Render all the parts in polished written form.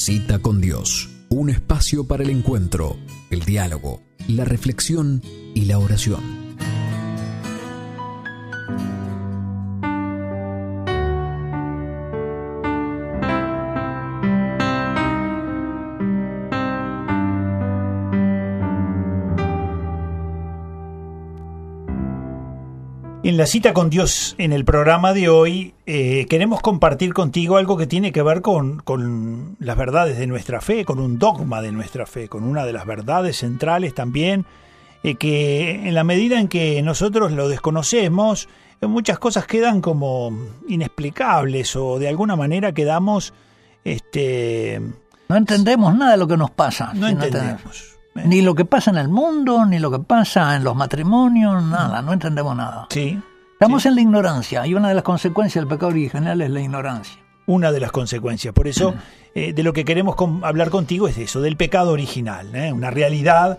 Cita con Dios, un espacio para el encuentro, el diálogo, la reflexión y la oración. En la cita con Dios, en el programa de hoy, queremos compartir contigo algo que tiene que ver con las verdades de nuestra fe, con un dogma de nuestra fe, con una de las verdades centrales también, que en la medida en que nosotros lo desconocemos, muchas cosas quedan como inexplicables o de alguna manera quedamos... No entendemos nada de lo que nos pasa. No entendemos. Ni lo que pasa en el mundo, ni lo que pasa en los matrimonios, nada, no entendemos nada. Sí. Estamos en la ignorancia, y una de las consecuencias del pecado original es la ignorancia. Una de las consecuencias. Por eso, de lo que queremos hablar contigo es de eso, del pecado original, una realidad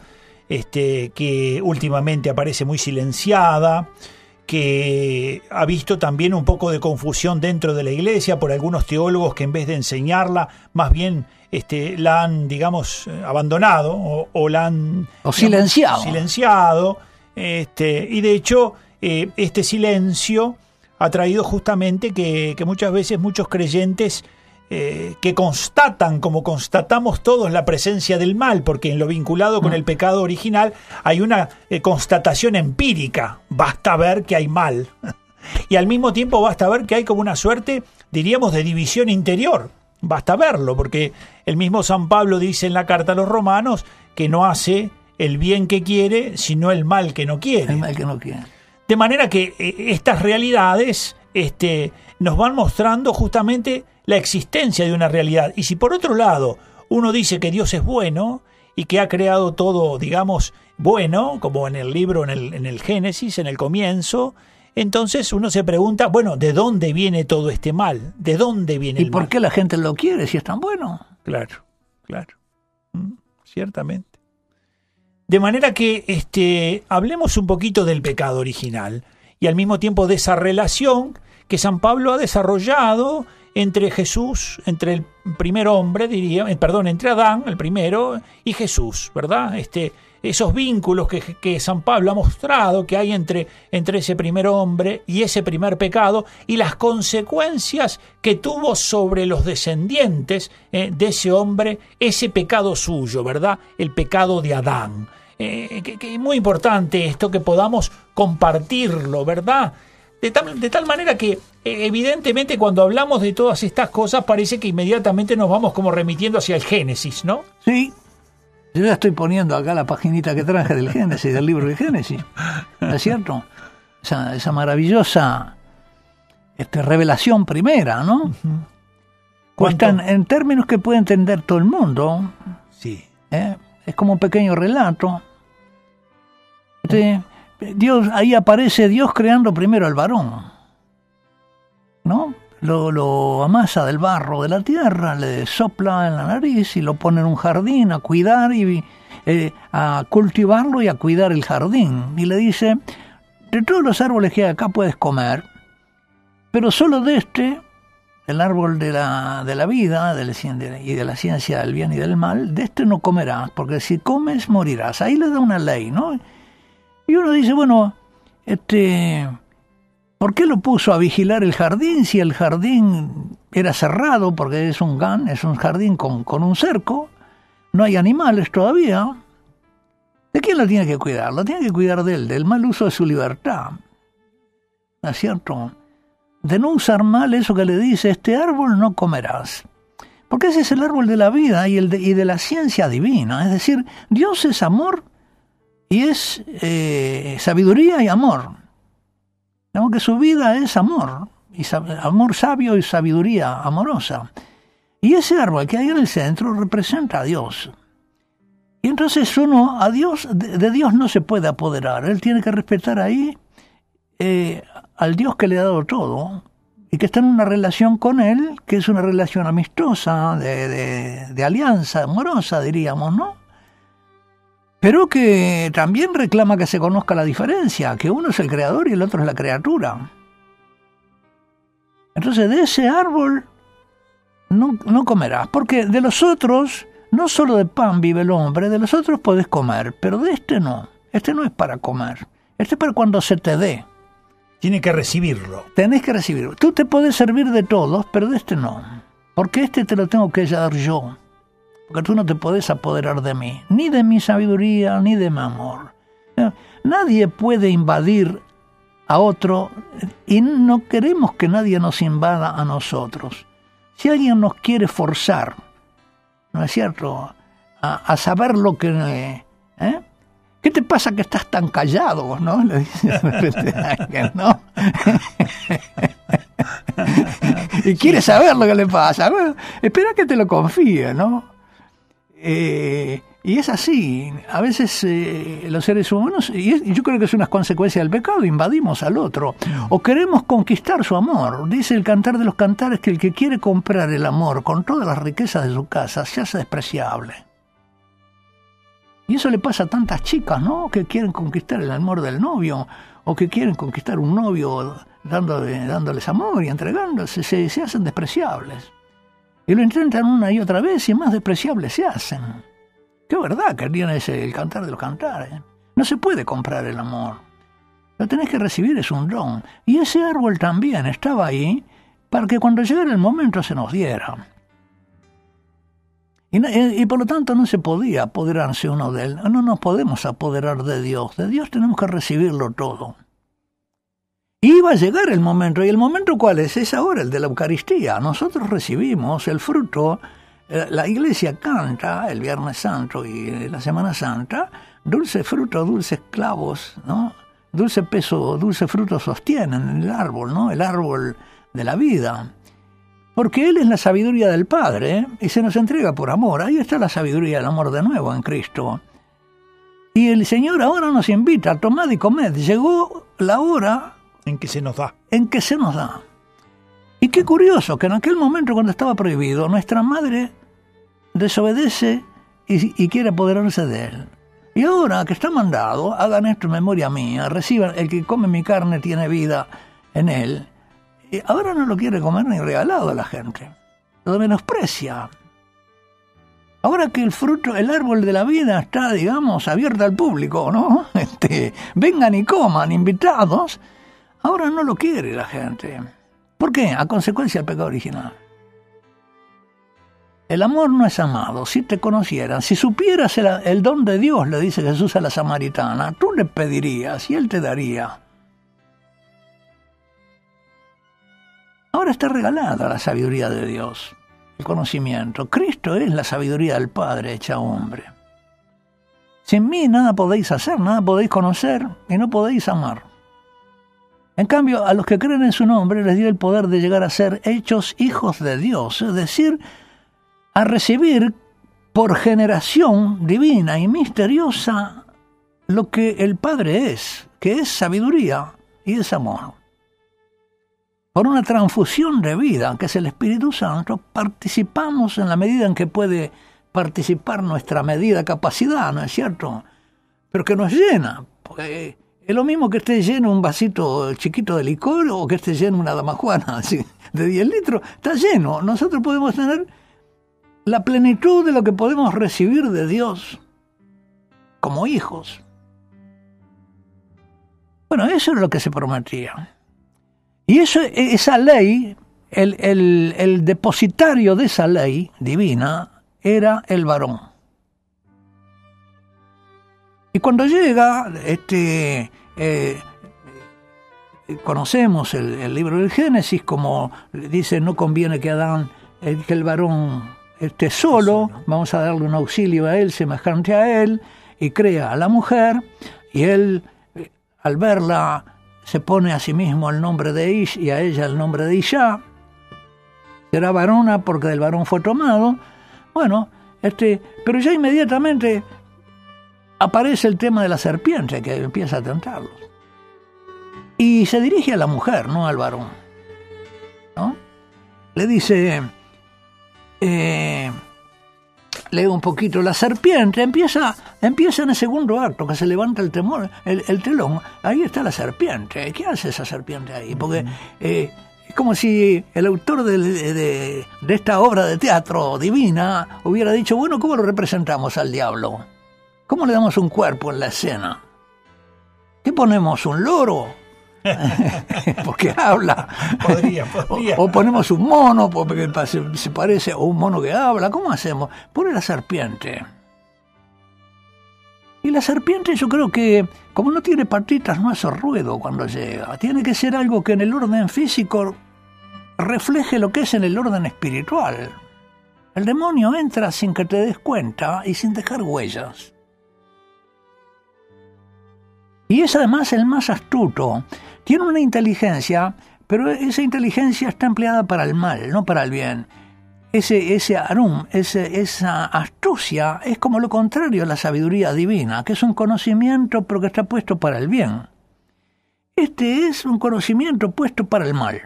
que últimamente aparece muy silenciada, que ha visto también un poco de confusión dentro de la iglesia por algunos teólogos que en vez de enseñarla, más bien la han, digamos, abandonado o la han... O silenciado. Silenciado. Y de hecho, este silencio ha traído justamente que muchas veces muchos creyentes que constatan, como constatamos todos, la presencia del mal, porque en lo vinculado con el pecado original hay una constatación empírica. Basta ver que hay mal. Y al mismo tiempo basta ver que hay como una suerte, diríamos, de división interior. Basta verlo, porque el mismo San Pablo dice en la carta a los Romanos que no hace el bien que quiere, sino el mal que no quiere. El mal que no quiere. De manera que estas realidades nos van mostrando justamente la existencia de una realidad. Y si por otro lado uno dice que Dios es bueno y que ha creado todo, digamos, bueno, como en el libro, en el Génesis, en el comienzo, entonces uno se pregunta, bueno, ¿de dónde viene todo este mal? ¿De dónde viene el mal? ¿Y por qué la gente lo quiere si es tan bueno? Claro. Ciertamente. De manera que hablemos un poquito del pecado original y al mismo tiempo de esa relación que San Pablo ha desarrollado entre Jesús, entre el primer hombre, entre Adán, el primero, y Jesús, ¿verdad? Esos vínculos que San Pablo ha mostrado que hay entre ese primer hombre y ese primer pecado y las consecuencias que tuvo sobre los descendientes de ese hombre, ese pecado suyo, ¿verdad? El pecado de Adán. Que es muy importante esto que podamos compartirlo, ¿verdad? De tal manera que evidentemente cuando hablamos de todas estas cosas parece que inmediatamente nos vamos como remitiendo hacia el Génesis, ¿no? Sí. Yo ya estoy poniendo acá la paginita que traje del Génesis, del libro de Génesis. ¿No es cierto? Esa maravillosa revelación primera, ¿no? Cuesta en términos que puede entender todo el mundo. Sí. Es como un pequeño relato. Ahí aparece Dios creando primero al varón, ¿no? Lo amasa del barro de la tierra, le sopla en la nariz y lo pone en un jardín a cuidar y a cultivarlo y a cuidar el jardín. Y le dice, de todos los árboles que hay acá puedes comer, pero solo de el árbol de la vida y de la ciencia del bien y del mal, de este no comerás, porque si comes morirás. Ahí le da una ley, ¿no? Y uno dice, bueno, ¿por qué lo puso a vigilar el jardín si el jardín era cerrado? Porque es un jardín con un cerco, no hay animales todavía. ¿De quién lo tiene que cuidar? Lo tiene que cuidar del mal uso de su libertad. ¿No es cierto? De no usar mal eso que le dice, este árbol no comerás. Porque ese es el árbol de la vida y de la ciencia divina. Es decir, Dios es amor y es sabiduría y amor. Digamos que su vida es amor, amor sabio y sabiduría amorosa. Y ese árbol que hay en el centro representa a Dios. Y entonces de Dios no se puede apoderar. Él tiene que respetar ahí al Dios que le ha dado todo y que está en una relación con Él, que es una relación amistosa, de alianza amorosa, diríamos, ¿no? Pero que también reclama que se conozca la diferencia, que uno es el creador y el otro es la criatura. Entonces de ese árbol no comerás, porque de los otros, no solo de pan vive el hombre, de los otros podés comer, pero de este no es para comer, este es para cuando se te dé. Tiene que recibirlo. Tenés que recibirlo. Tú te podés servir de todos, pero de este no, porque este te lo tengo que dar yo, porque tú no te podés apoderar de mí, ni de mi sabiduría, ni de mi amor. Nadie puede invadir a otro y no queremos que nadie nos invada a nosotros. Si alguien nos quiere forzar, ¿no es cierto?, a saber lo que... ¿Qué te pasa que estás tan callado? ¿No? Le dice de repente a alguien, ¿no? Y quiere saber lo que le pasa. Bueno, espera que te lo confíe, ¿no? Y es así. A veces los seres humanos, y yo creo que es una consecuencia del pecado, invadimos al otro. O queremos conquistar su amor. Dice el Cantar de los Cantares que el que quiere comprar el amor con todas las riquezas de su casa se hace despreciable. Y eso le pasa a tantas chicas, ¿no?, que quieren conquistar el amor del novio, o que quieren conquistar un novio dándoles amor y entregándose, se hacen despreciables. Y lo intentan una y otra vez y más despreciables se hacen. Qué verdad que tiene el Cantar de los Cantares. No se puede comprar el amor. Lo tenés que recibir, es un don. Y ese árbol también estaba ahí para que cuando llegara el momento se nos diera. Y por lo tanto no se podía apoderarse uno de él. No nos podemos apoderar de Dios. De Dios tenemos que recibirlo todo. Y iba a llegar el momento. ¿Y el momento cuál es? Es ahora el de la Eucaristía. Nosotros recibimos el fruto. La Iglesia canta el Viernes Santo y la Semana Santa. Dulce fruto, dulces clavos, ¿no? Dulce peso, dulce fruto sostienen el árbol, ¿no? El árbol de la vida. Porque Él es la sabiduría del Padre, y se nos entrega por amor. Ahí está la sabiduría del amor de nuevo en Cristo. Y el Señor ahora nos invita, tomad y comed. Llegó la hora en que se nos da. Y qué curioso que en aquel momento cuando estaba prohibido, nuestra madre desobedece y quiere apoderarse de Él. Y ahora que está mandado, hagan esto en memoria mía, reciban, el que come mi carne tiene vida en Él. Y ahora no lo quiere comer ni regalado a la gente. Lo menosprecia. Ahora que el fruto, el árbol de la vida está, digamos, abierto al público, ¿no? Vengan y coman, invitados. Ahora no lo quiere la gente. ¿Por qué? A consecuencia del pecado original. El amor no es amado. Si te conocieran, si supieras el don de Dios, le dice Jesús a la samaritana, tú le pedirías y Él te daría. Ahora está regalada la sabiduría de Dios, el conocimiento. Cristo es la sabiduría del Padre hecha hombre. Sin mí nada podéis hacer, nada podéis conocer y no podéis amar. En cambio, a los que creen en su nombre les dio el poder de llegar a ser hechos hijos de Dios, es decir, a recibir por generación divina y misteriosa lo que el Padre es, que es sabiduría y es amor. Por una transfusión de vida, que es el Espíritu Santo, participamos en la medida en que puede participar nuestra medida capacidad, ¿no es cierto? Pero que nos llena, porque es lo mismo que esté lleno un vasito chiquito de licor o que esté lleno una damajuana así, de 10 litros, está lleno. Nosotros podemos tener la plenitud de lo que podemos recibir de Dios como hijos. Bueno, eso es lo que se prometía. Y esa ley, el depositario de esa ley divina era el varón. Y cuando llega, conocemos el libro del Génesis, como dice, no conviene que el varón esté solo, vamos a darle un auxilio a él, semejante a él, y crea a la mujer, y él, al verla, se pone a sí mismo el nombre de Ish y a ella el nombre de Isha. Será varona porque del varón fue tomado. Bueno, pero ya inmediatamente aparece el tema de la serpiente que empieza a tentarlos. Y se dirige a la mujer, no al varón, ¿no? Le dice, leo un poquito, la serpiente empieza en el segundo acto, que se levanta el telón, ahí está la serpiente. ¿Qué hace esa serpiente ahí? Porque Como si el autor de esta obra de teatro divina hubiera dicho, bueno, ¿cómo lo representamos al diablo? ¿Cómo le damos un cuerpo en la escena? ¿Qué ponemos? ¿Un loro? Porque habla. Podría. O ponemos un mono, porque se parece a un mono que habla. ¿Cómo hacemos? Pone la serpiente. Y la serpiente, yo creo que, como no tiene patitas, no hace ruido cuando llega. Tiene que ser algo que en el orden físico refleje lo que es en el orden espiritual. El demonio entra sin que te des cuenta y sin dejar huellas. Y es además el más astuto. Tiene una inteligencia, pero esa inteligencia está empleada para el mal, no para el bien. Ese arum, esa astucia es como lo contrario a la sabiduría divina, que es un conocimiento pero que está puesto para el bien. Este es un conocimiento puesto para el mal.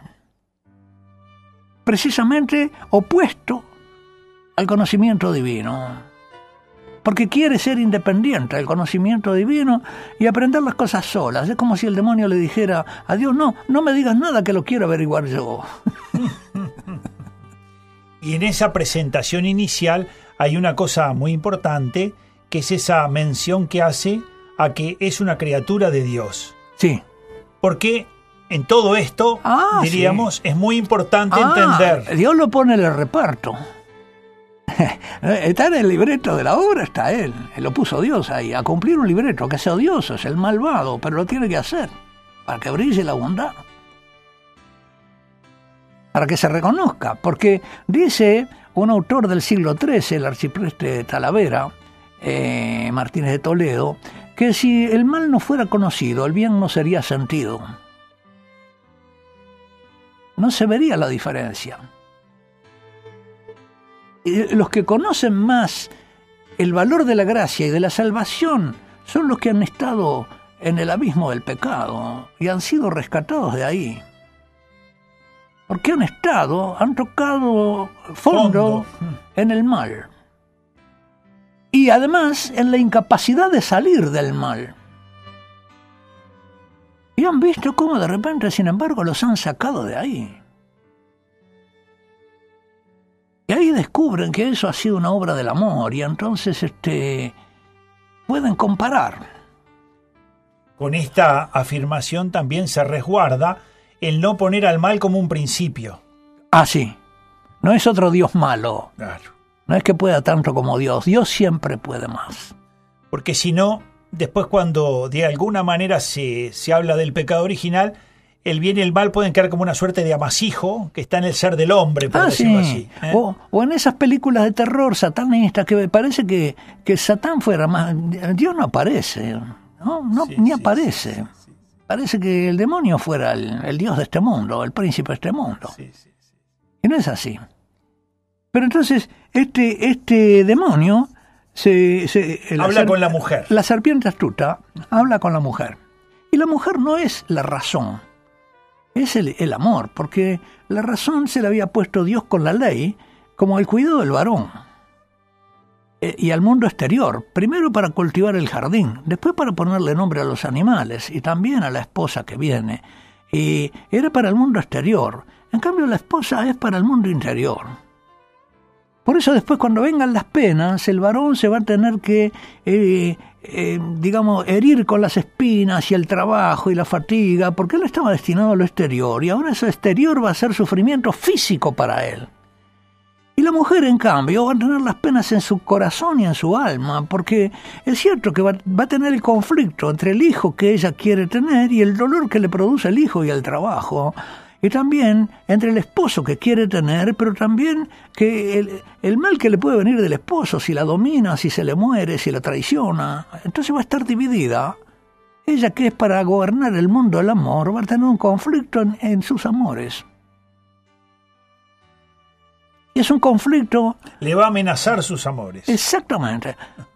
Precisamente opuesto al conocimiento divino. Porque quiere ser independiente del conocimiento divino y aprender las cosas solas. Es como si el demonio le dijera a Dios, no me digas nada que lo quiero averiguar yo. Y en esa presentación inicial hay una cosa muy importante, que es esa mención que hace a que es una criatura de Dios. Sí. Porque en todo esto, diríamos, sí, es muy importante entender. Dios lo pone en el reparto. Está en el libreto de la obra, está él lo puso Dios ahí, a cumplir un libreto, que sea odioso, es el malvado, pero lo tiene que hacer, para que brille la bondad, para que se reconozca, porque dice un autor del siglo XIII, el arcipreste Talavera, Martínez de Toledo, que si el mal no fuera conocido, el bien no sería sentido. No se vería la diferencia. Los que conocen más el valor de la gracia y de la salvación son los que han estado en el abismo del pecado y han sido rescatados de ahí. Porque han tocado fondo en el mal. Y además en la incapacidad de salir del mal. Y han visto cómo de repente, sin embargo, los han sacado de ahí. Y ahí descubren que eso ha sido una obra del amor y entonces pueden comparar. Con esta afirmación también se resguarda el no poner al mal como un principio. Ah, sí. No es otro Dios malo. Claro. No es que pueda tanto como Dios. Dios siempre puede más. Porque si no, después cuando de alguna manera se habla del pecado original, el bien y el mal pueden quedar como una suerte de amasijo que está en el ser del hombre, por decirlo así. O en esas películas de terror satanistas que me parece que Satán fuera más... Dios no aparece, ni aparece. Sí. Parece que el demonio fuera el dios de este mundo, el príncipe de este mundo. Sí. Y no es así. Pero entonces, este demonio habla con la mujer. La serpiente astuta habla con la mujer. Y la mujer no es la razón. Es el amor, porque la razón se la había puesto Dios con la ley como el cuidado del varón y al mundo exterior, primero para cultivar el jardín, después para ponerle nombre a los animales y también a la esposa que viene, y era para el mundo exterior. En cambio la esposa es para el mundo interior. Por eso después cuando vengan las penas, el varón se va a tener que herir con las espinas y el trabajo y la fatiga, porque él estaba destinado a lo exterior, y ahora eso exterior va a ser sufrimiento físico para él. Y la mujer, en cambio, va a tener las penas en su corazón y en su alma, porque es cierto que va a tener el conflicto entre el hijo que ella quiere tener y el dolor que le produce el hijo y el trabajo, y también entre el esposo que quiere tener, pero también que el mal que le puede venir del esposo, si la domina, si se le muere, si la traiciona. Entonces va a estar dividida. Ella, que es para gobernar el mundo del amor, va a tener un conflicto en sus amores. Y es un conflicto... Le va a amenazar sus amores. Exactamente.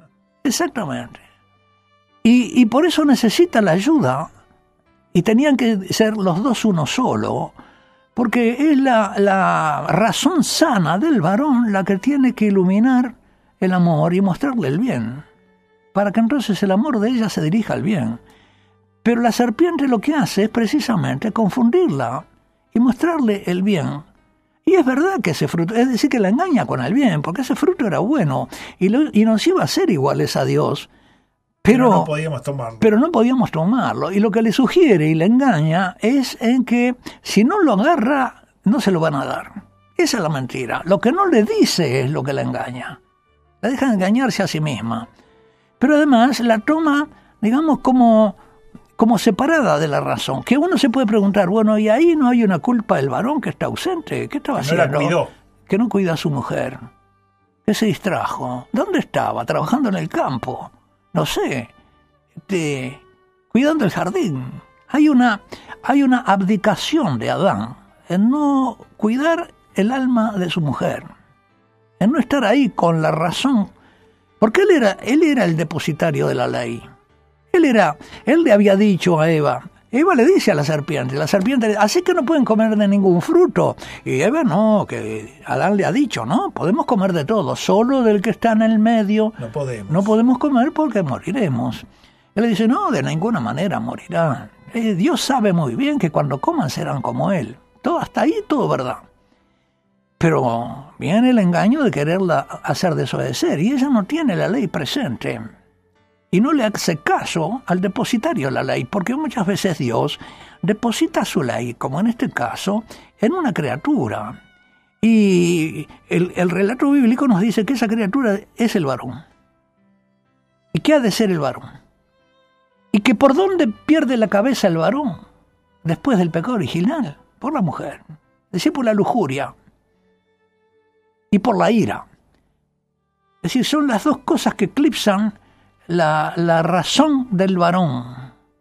Y por eso necesita la ayuda. Y tenían que ser los dos uno solo, porque es la razón sana del varón la que tiene que iluminar el amor y mostrarle el bien, para que entonces el amor de ella se dirija al bien. Pero la serpiente lo que hace es precisamente confundirla y mostrarle el bien. Y es verdad que ese fruto, es decir, que la engaña con el bien, porque ese fruto era bueno y nos iba a ser iguales a Dios. Pero no podíamos tomarlo. Pero no podíamos tomarlo. Y lo que le sugiere y le engaña es en que si no lo agarra, no se lo van a dar. Esa es la mentira. Lo que no le dice es lo que la engaña. La deja de engañarse a sí misma. Pero además la toma, digamos, como separada de la razón. Que uno se puede preguntar, bueno, ¿y ahí no hay una culpa del varón que está ausente? ¿Qué estaba haciendo? No la cuidó. Que no cuida a su mujer. Que se distrajo. ¿Dónde estaba? Trabajando en el campo. No sé, cuidando el jardín. Hay una abdicación de Adán en no cuidar el alma de su mujer, en no estar ahí con la razón, porque él era el depositario de la ley. Él le había dicho a Eva le dice a la serpiente, así que no pueden comer de ningún fruto. Y Eva no, que Adán le ha dicho, no, podemos comer de todo, solo del que está en el medio no podemos comer porque moriremos. Él le dice, no, de ninguna manera morirán. Dios sabe muy bien que cuando coman serán como Él. Todo hasta ahí, todo verdad. Pero viene el engaño de quererla hacer desobedecer, y ella no tiene la ley presente. Y no le hace caso al depositario de la ley, porque muchas veces Dios deposita su ley, como en este caso, en una criatura. Y el relato bíblico nos dice que esa criatura es el varón. ¿Y qué ha de ser el varón? Y que por dónde pierde la cabeza el varón después del pecado original, por la mujer. Es decir, por la lujuria y por la ira. Es decir, son las dos cosas que eclipsan la razón del varón.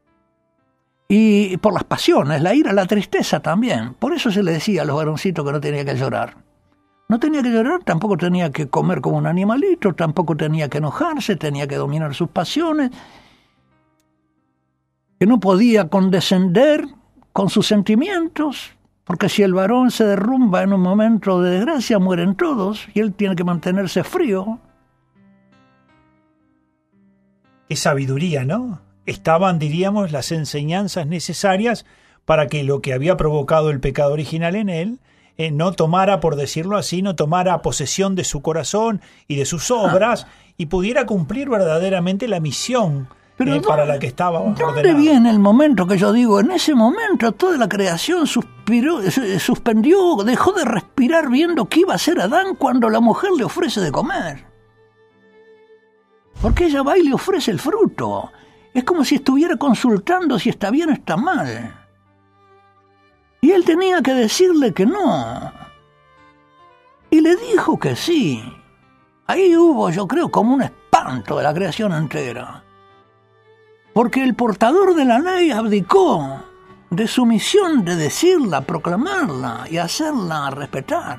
Y por las pasiones, la ira, la tristeza también. Por eso se le decía a los varoncitos que no tenía que llorar. No tenía que llorar, tampoco tenía que comer como un animalito, tampoco tenía que enojarse, tenía que dominar sus pasiones, que no podía condescender con sus sentimientos, porque si el varón se derrumba en un momento de desgracia, mueren todos, y él tiene que mantenerse frío. Qué sabiduría, ¿no? Estaban, diríamos, las enseñanzas necesarias para que lo que había provocado el pecado original en él no tomara, por decirlo así, no tomara posesión de su corazón y de sus obras y pudiera cumplir verdaderamente la misión para la que estaba ordenado. ¿Dónde viene el momento que yo digo? En ese momento toda la creación suspendió, dejó de respirar viendo qué iba a hacer Adán cuando la mujer le ofrece de comer. Porque ella va y le ofrece el fruto. Es como si estuviera consultando si está bien o está mal. Y él tenía que decirle que no. Y le dijo que sí. Ahí hubo, yo creo, como un espanto de la creación entera. Porque el portador de la ley abdicó de su misión de decirla, proclamarla y hacerla respetar.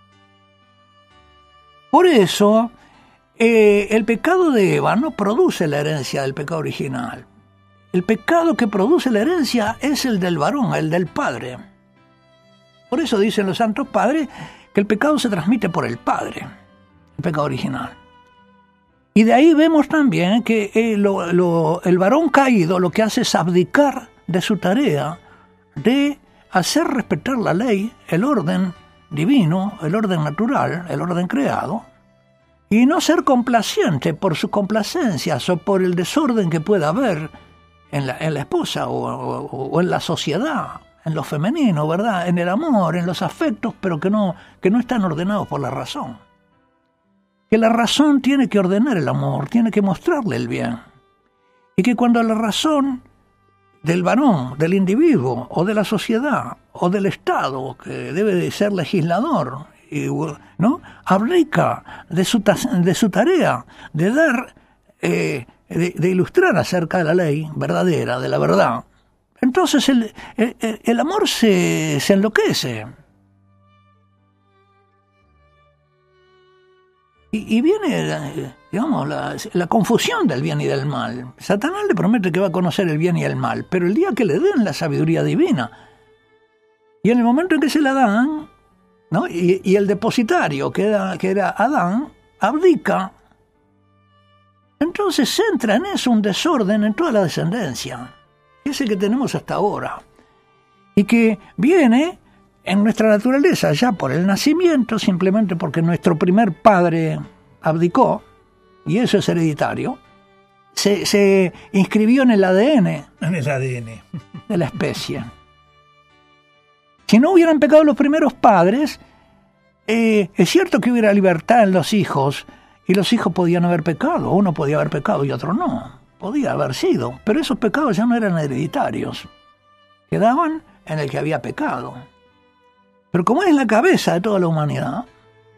Por eso el pecado de Eva no produce la herencia del pecado original. El pecado que produce la herencia es el del varón, el del padre. Por eso dicen los santos padres que el pecado se transmite por el padre, el pecado original. Y de ahí vemos también que el varón caído lo que hace es abdicar de su tarea de hacer respetar la ley, el orden divino, el orden natural, el orden creado, y no ser complaciente por sus complacencias o por el desorden que pueda haber en la esposa o en la sociedad, en lo femenino, ¿verdad? En el amor, en los afectos, pero que no están ordenados por la razón. Que la razón tiene que ordenar el amor, tiene que mostrarle el bien. Y que cuando la razón del varón, del individuo, o de la sociedad, o del Estado, que debe de ser legislador, ¿no?, abdica de su tarea de dar, de ilustrar acerca de la ley verdadera, de la verdad, entonces el amor se enloquece. Y viene, digamos, la confusión del bien y del mal. Satanás le promete que va a conocer el bien y el mal, pero el día que le den la sabiduría divina, y en el momento en que se la dan, ¿no?, y el depositario, que era Adán, abdica, entonces entra en eso un desorden en toda la descendencia, ese que tenemos hasta ahora, y que viene en nuestra naturaleza, ya por el nacimiento, simplemente porque nuestro primer padre abdicó, y eso es hereditario, se inscribió en el ADN. En el ADN. De la especie. Si no hubieran pecado los primeros padres, es cierto que hubiera libertad en los hijos, y los hijos podían haber pecado, uno podía haber pecado y otro no, podía haber sido, pero esos pecados ya no eran hereditarios, quedaban en el que había pecado. Pero como es la cabeza de toda la humanidad,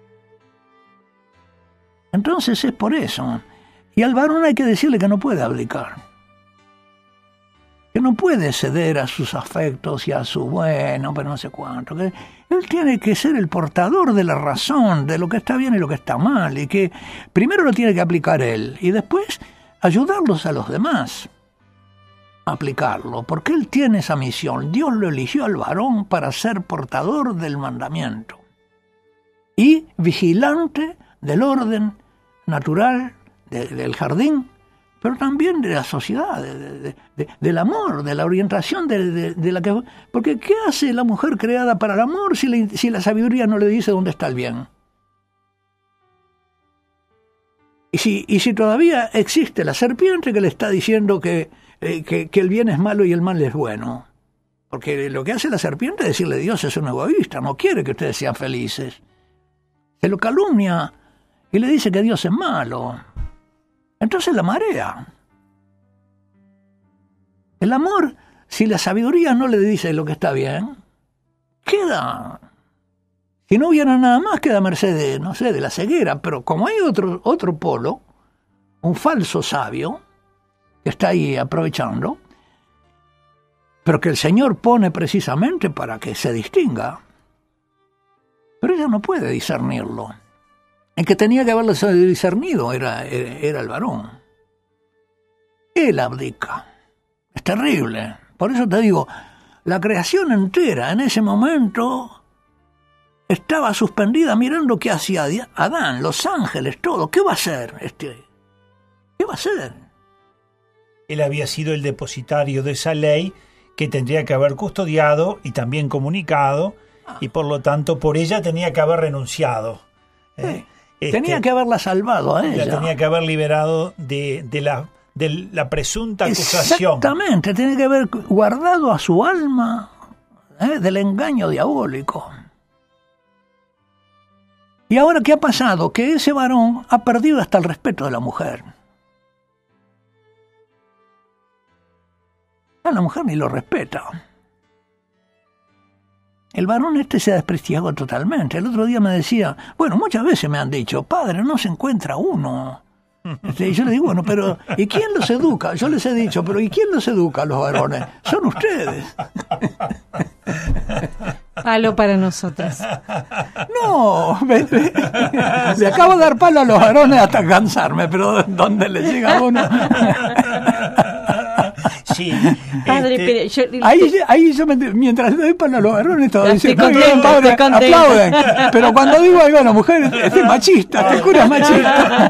entonces es por eso. Y al varón hay que decirle que no puede abdicar, que no puede ceder a sus afectos y a su bueno, pero no sé cuánto, que él tiene que ser el portador de la razón, de lo que está bien y lo que está mal, y que primero lo tiene que aplicar él, y después ayudarlos a los demás a aplicarlo, porque él tiene esa misión. Dios lo eligió al varón para ser portador del mandamiento y vigilante del orden natural del jardín, pero también de la sociedad, del amor, de la orientación de la que... Porque ¿qué hace la mujer creada para el amor si la sabiduría no le dice dónde está el bien? Y si todavía existe la serpiente que le está diciendo que el bien es malo y el mal es bueno. Porque lo que hace la serpiente es decirle: Dios es un egoísta, no quiere que ustedes sean felices. Se lo calumnia y le dice que Dios es malo. Entonces la marea. El amor, si la sabiduría no le dice lo que está bien, queda. Si no hubiera nada más, queda a merced de la ceguera. Pero como hay otro polo, un falso sabio, que está ahí aprovechando, pero que el Señor pone precisamente para que se distinga, pero ella no puede discernirlo. El que tenía que haberlo discernido era el varón. Él abdica. Es terrible. Por eso te digo, la creación entera en ese momento estaba suspendida mirando qué hacía Adán, los ángeles, todo. ¿Qué va a hacer ¿Qué va a hacer? Él había sido el depositario de esa ley que tendría que haber custodiado y también comunicado, y por lo tanto por ella tenía que haber renunciado. Sí. Tenía que haberla salvado a ella. La tenía que haber liberado de la presunta acusación. Exactamente, tenía que haber guardado a su alma del engaño diabólico. ¿Y ahora qué ha pasado? Que ese varón ha perdido hasta el respeto de la mujer. A la mujer ni lo respeta. El varón se ha desprestigiado totalmente. El otro día me decía, bueno, muchas veces me han dicho: padre, no se encuentra uno. Y yo le digo, bueno, pero ¿y quién los educa? Yo les he dicho, pero ¿y quién los educa a los varones? Son ustedes. Palo para nosotros. No, le acabo de dar palo a los varones hasta cansarme, pero ¿dónde le llega a uno? Sí, padre, ahí yo mientras le doy palo a los varones, todo dice: estoy muy bien, padre, contenta. aplauden. Pero cuando digo algo a la mujer, este es machista, este cura es machista.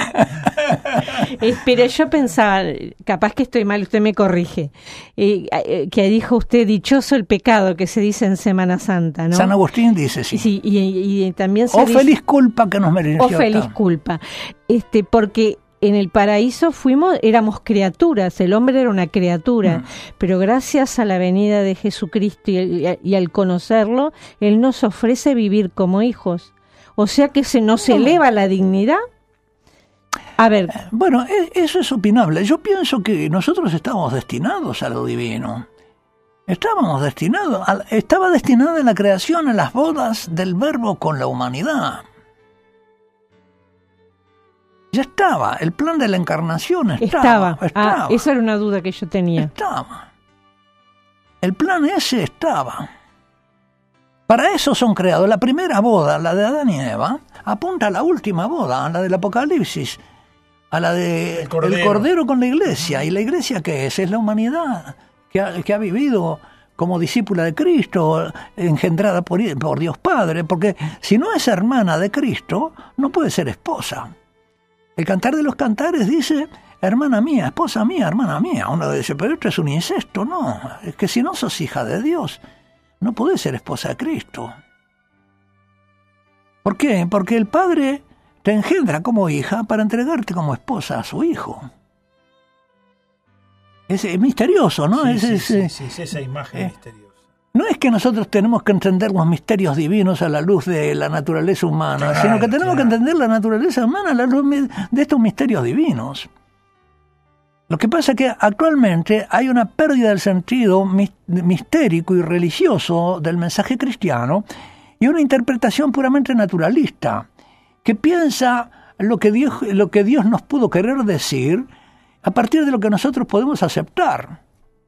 Pero yo pensaba, capaz que estoy mal, usted me corrige, que dijo usted: dichoso el pecado, que se dice en Semana Santa, ¿no? San Agustín dice, sí. Sí, y también se dice, feliz culpa que nos mereció. O feliz culpa. Porque en el paraíso éramos criaturas, el hombre era una criatura, pero gracias a la venida de Jesucristo y al conocerlo, Él nos ofrece vivir como hijos. O sea que se nos eleva la dignidad. A ver. Bueno, eso es opinable. Yo pienso que nosotros estábamos destinados a lo divino. Estaba destinada la creación a las bodas del Verbo con la humanidad. Ya estaba, el plan de la encarnación estaba. Esa era una duda que yo tenía. Estaba. El plan ese estaba. Para eso son creados. La primera boda, la de Adán y Eva, apunta a la última boda, a la del Apocalipsis, a la de el Cordero con la Iglesia. ¿Y la Iglesia qué es? Es la humanidad que ha vivido como discípula de Cristo, engendrada por Dios Padre, porque si no es hermana de Cristo, no puede ser esposa. El Cantar de los Cantares dice: hermana mía, esposa mía, hermana mía. Uno dice: pero esto es un incesto. No, es que si no sos hija de Dios. no podés ser esposa de Cristo. ¿Por qué? Porque el Padre te engendra como hija para entregarte como esposa a su Hijo. Es misterioso, ¿no? Sí, esa imagen misteriosa. No es que nosotros tenemos que entender los misterios divinos a la luz de la naturaleza humana, sino que tenemos que entender la naturaleza humana a la luz de estos misterios divinos. Lo que pasa es que actualmente hay una pérdida del sentido mistérico y religioso del mensaje cristiano y una interpretación puramente naturalista, que piensa lo que Dios nos pudo querer decir a partir de lo que nosotros podemos aceptar.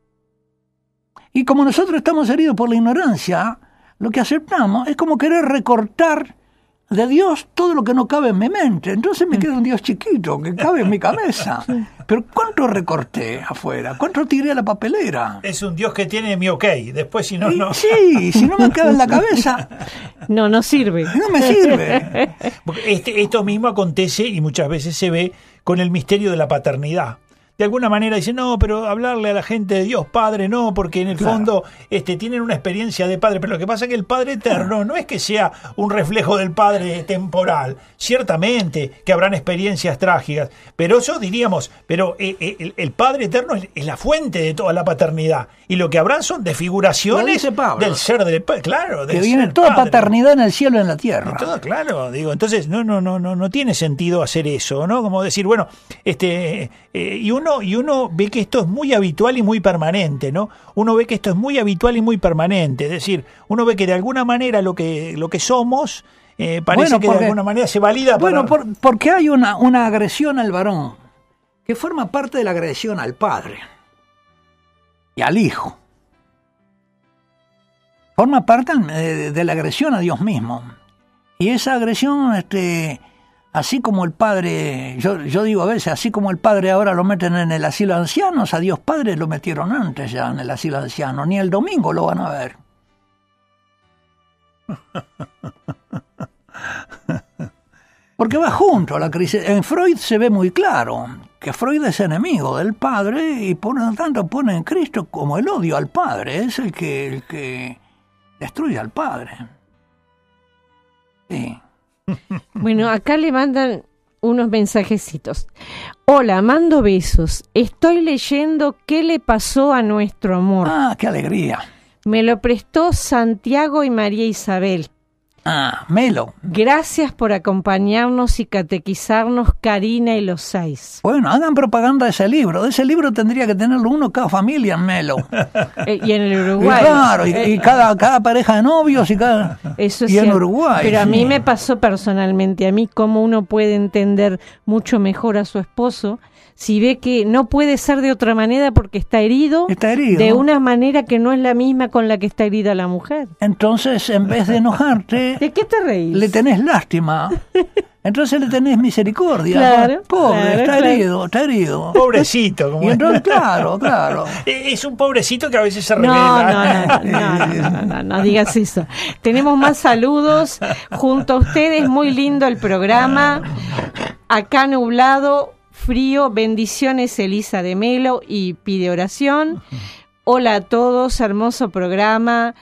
Y como nosotros estamos heridos por la ignorancia, lo que aceptamos es como querer recortar de Dios todo lo que no cabe en mi mente. Entonces me queda un Dios chiquito que cabe en mi cabeza. Pero ¿cuánto recorté afuera? ¿Cuánto tiré a la papelera? Es un Dios que tiene mi ok. Después si no, no. Sí, si no me cabe en la cabeza. No sirve. No me sirve. Esto mismo acontece y muchas veces se ve con el misterio de la paternidad. De alguna manera dicen, no, pero hablarle a la gente de Dios Padre, no, porque en el fondo tienen una experiencia de Padre. Pero lo que pasa es que el Padre eterno no es que sea un reflejo del Padre temporal. Ciertamente que habrán experiencias trágicas, pero eso diríamos, pero el Padre eterno es la fuente de toda la paternidad. Y lo que habrán son desfiguraciones del ser del Padre. Claro, del que viene ser toda padre. Paternidad en el cielo y en la tierra. Todo, claro, digo, entonces no tiene sentido hacer eso, ¿no? Como decir, bueno, y uno ve que esto es muy habitual y muy permanente, ¿no? Uno ve que esto es muy habitual y muy permanente, es decir, uno ve que de alguna manera lo que somos parece que de alguna manera se valida. Porque hay una agresión al varón que forma parte de la agresión al padre y al hijo. Forma parte de la agresión a Dios mismo. Y esa agresión, así como el padre, yo digo a veces, así como el padre ahora lo meten en el asilo de ancianos, a Dios Padre lo metieron antes ya en el asilo de ancianos, ni el domingo lo van a ver. Porque va junto a la crisis. En Freud se ve muy claro que Freud es enemigo del padre y por lo tanto pone en Cristo como el odio al padre, es el que destruye al padre. Sí. Bueno, acá le mandan unos mensajecitos. Hola, mando besos. Estoy leyendo ¿Qué le pasó a nuestro amor? Ah, qué alegría. Me lo prestó Santiago y María Isabel. Ah, Melo. Gracias por acompañarnos y catequizarnos, Karina y los 6. Bueno, hagan propaganda de ese libro. De ese libro tendría que tenerlo uno cada familia en Melo. Y en el Uruguay. Y claro, y cada pareja de novios Eso es y cierto. En Uruguay. Pero a sí. mí me pasó personalmente, a mí cómo uno puede entender mucho mejor a su esposo si ve que no puede ser de otra manera porque está herido de una manera que no es la misma con la que está herida la mujer. Entonces, en vez de enojarte, ¿de qué te reís? Le tenés lástima. Entonces le tenés misericordia. Claro, pobre, está herido. Pobrecito. Y entonces, claro. Es un pobrecito que a veces se revela. No digas eso. Tenemos más saludos junto a ustedes. Muy lindo el programa. Acá nublado, frío, bendiciones Elisa de Melo y pide oración. Hola a todos, hermoso programa,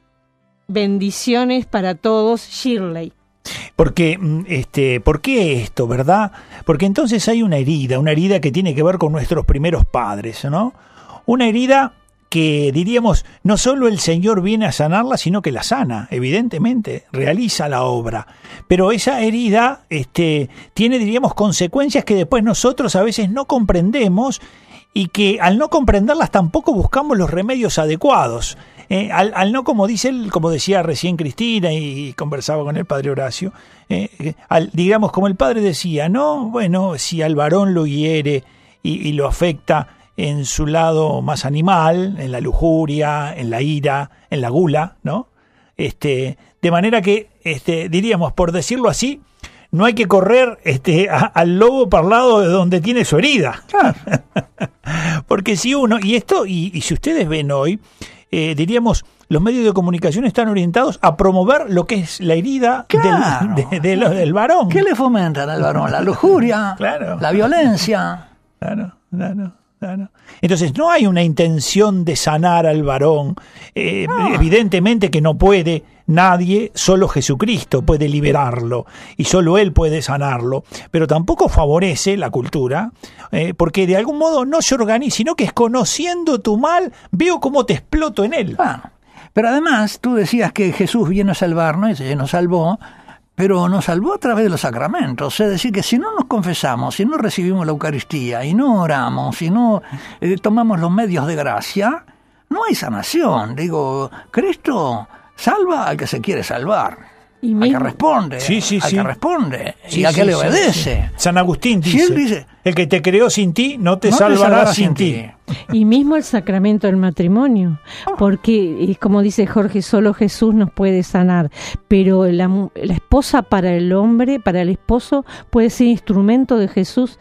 bendiciones para todos, Shirley. Porque, ¿por qué esto, verdad? Porque entonces hay una herida que tiene que ver con nuestros primeros padres, ¿no? Una herida que diríamos, no solo el Señor viene a sanarla, sino que la sana, evidentemente, realiza la obra. Pero esa herida tiene, diríamos, consecuencias que después nosotros a veces no comprendemos y que al no comprenderlas tampoco buscamos los remedios adecuados. Al no, como decía recién Cristina y conversaba con el padre Horacio, digamos, como el padre decía, no, bueno, si al varón lo hiere y lo afecta en su lado más animal, en la lujuria, en la ira, en la gula, ¿no? De manera que, diríamos, por decirlo así, no hay que correr al lobo parlado de donde tiene su herida. Claro. Porque si uno, y si ustedes ven hoy, diríamos, los medios de comunicación están orientados a promover lo que es la herida del varón. ¿Qué le fomentan al varón? La lujuria, claro. La violencia. Claro. Claro. Entonces no hay una intención de sanar al varón. Evidentemente que no puede nadie, solo Jesucristo puede liberarlo y solo Él puede sanarlo. Pero tampoco favorece la cultura, porque de algún modo no se organiza, sino que es conociendo tu mal, veo cómo te exploto en él. Pero además tú decías que Jesús vino a salvarnos y nos salvó, pero nos salvó a través de los sacramentos. Es decir, que si no nos confesamos, si no recibimos la Eucaristía, y no oramos, si no tomamos los medios de gracia, no hay sanación. Digo, Cristo salva al que se quiere salvar, al que responde, que responde, y al que le obedece. San Agustín dice, si él dice, el que te creó sin ti, no te salvará sin ti. Y mismo el sacramento del matrimonio, porque como dice Jorge, solo Jesús nos puede sanar, pero la esposa para el hombre, para el esposo, puede ser instrumento de Jesús,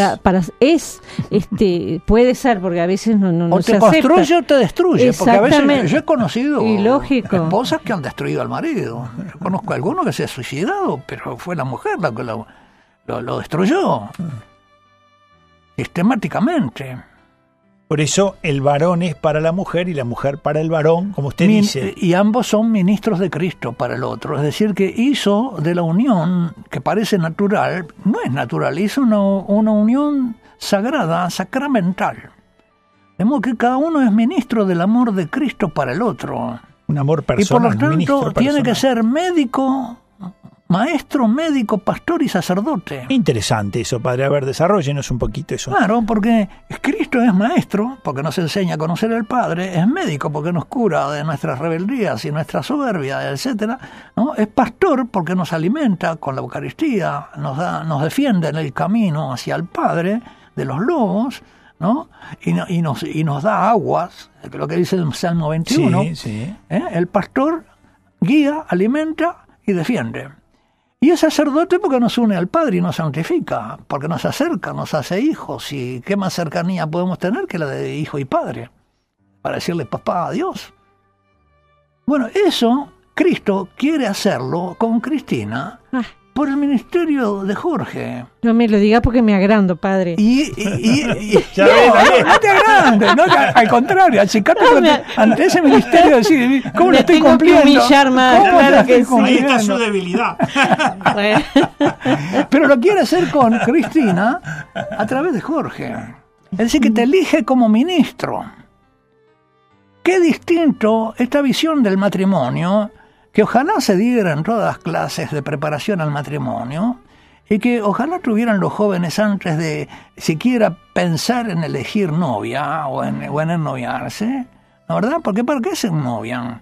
puede ser, porque a veces no se acepta. O te construye o te destruye, porque a veces yo he conocido esposas que han destruido al marido. Yo conozco a alguno que se ha suicidado, pero fue la mujer la que lo destruyó sistemáticamente. Por eso el varón es para la mujer y la mujer para el varón, como usted dice. Y ambos son ministros de Cristo para el otro. Es decir, que hizo de la unión, que parece natural, no es natural, hizo una unión sagrada, sacramental. De modo que cada uno es ministro del amor de Cristo para el otro. Un amor personal. Y por lo tanto tiene que ser médico, maestro, médico, pastor y sacerdote. Interesante eso, padre. A ver, desarróllenos un poquito eso. Claro, porque Cristo es maestro, porque nos enseña a conocer al Padre, es médico, porque nos cura de nuestras rebeldías y nuestra soberbia, etcétera, ¿no? Es pastor, porque nos alimenta con la Eucaristía, nos defiende en el camino hacia el Padre de los lobos, ¿no? Y nos da aguas, lo que dice el Salmo 21. El pastor guía, alimenta y defiende. Y es sacerdote porque nos une al Padre y nos santifica, porque nos acerca, nos hace hijos. ¿Y qué más cercanía podemos tener que la de hijo y padre? Para decirle papá a Dios. Bueno, eso Cristo quiere hacerlo con Cristina por el ministerio de Jorge. No me lo diga porque me agrando, padre. No te agrandes, al contrario, achicate ante ese ministerio, decir, ¿cómo lo estoy cumpliendo? Que humillar más, claro que sí. Ahí está su debilidad. Pero lo quiere hacer con Cristina a través de Jorge. Es decir, que te elige como ministro. Qué distinto esta visión del matrimonio, que ojalá se diera en todas las clases de preparación al matrimonio, y que ojalá tuvieran los jóvenes antes de siquiera pensar en elegir novia o en ennoviarse, ¿no, verdad? Porque ¿para qué se ennovian?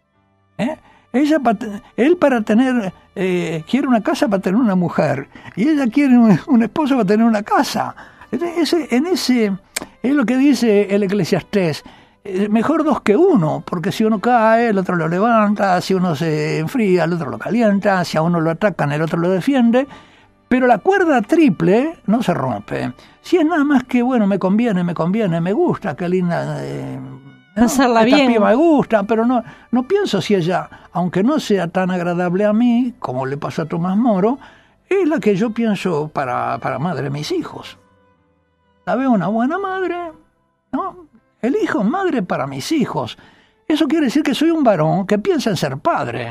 Él para tener, quiere una casa para tener una mujer, y ella quiere un esposo para tener una casa. Es lo que dice el Eclesiastés. Mejor dos que uno, porque si uno cae, el otro lo levanta, si uno se enfría, el otro lo calienta, si a uno lo atacan, el otro lo defiende, pero la cuerda triple no se rompe. Si es nada más que, bueno, me conviene, me gusta, qué linda, pasarla bien. Esta piba me gusta, pero no pienso si ella, aunque no sea tan agradable a mí, como le pasó a Tomás Moro, es la que yo pienso para madre de mis hijos. La veo una buena madre, ¿no? Elijo madre para mis hijos. Eso quiere decir que soy un varón que piensa en ser padre.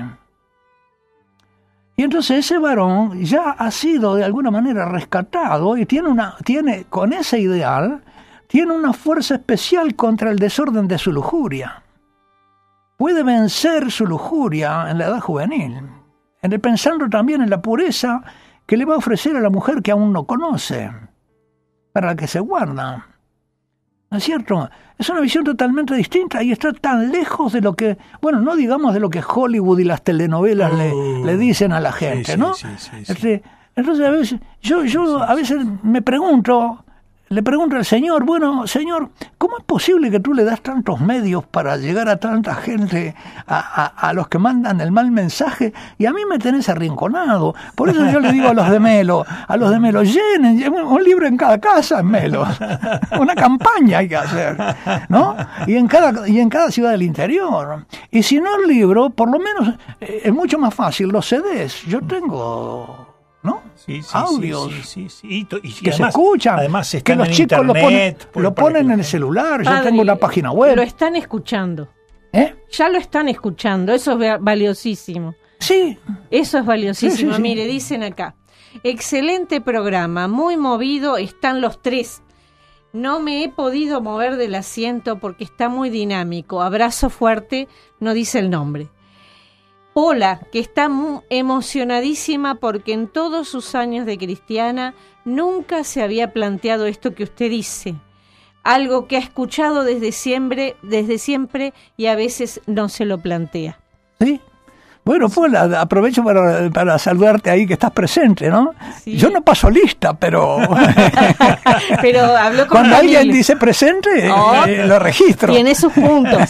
Y entonces ese varón ya ha sido de alguna manera rescatado y tiene con ese ideal, tiene una fuerza especial contra el desorden de su lujuria. Puede vencer su lujuria en la edad juvenil, pensando también en la pureza que le va a ofrecer a la mujer que aún no conoce, para la que se guarda. ¿No es cierto? Es una visión totalmente distinta y está tan lejos de lo que, bueno, no digamos de lo que Hollywood y las telenovelas le dicen a la gente, ¿no? Sí. Entonces a veces, yo a veces le pregunto al Señor, bueno, Señor, ¿cómo es posible que tú le das tantos medios para llegar a tanta gente, a los que mandan el mal mensaje, y a mí me tenés arrinconado? Por eso yo le digo a los de Melo, llenen un libro en cada casa en Melo, una campaña hay que hacer, ¿no? Y en cada ciudad del interior. Y si no el libro, por lo menos es mucho más fácil los CDs. Yo tengo ¿no? Sí, audios sí. Y que además, se escuchan, además que están los en chicos internet, lo ponen en el celular. Yo Padre, tengo una página web. Lo están escuchando. Ya lo están escuchando. Eso es valiosísimo. Sí. Eso es valiosísimo. Sí. Mire, dicen acá. Excelente programa, muy movido, están los tres. No me he podido mover del asiento porque está muy dinámico. Abrazo fuerte, no dice el nombre. Pola, que está muy emocionadísima porque en todos sus años de cristiana nunca se había planteado esto que usted dice. Algo que ha escuchado desde siempre y a veces no se lo plantea. Sí. Bueno, Pola, aprovecho para saludarte ahí que estás presente, ¿no? Sí. Yo no paso lista, pero Pero habló con cuando Camilo. alguien dice presente, lo registro. Tiene sus puntos.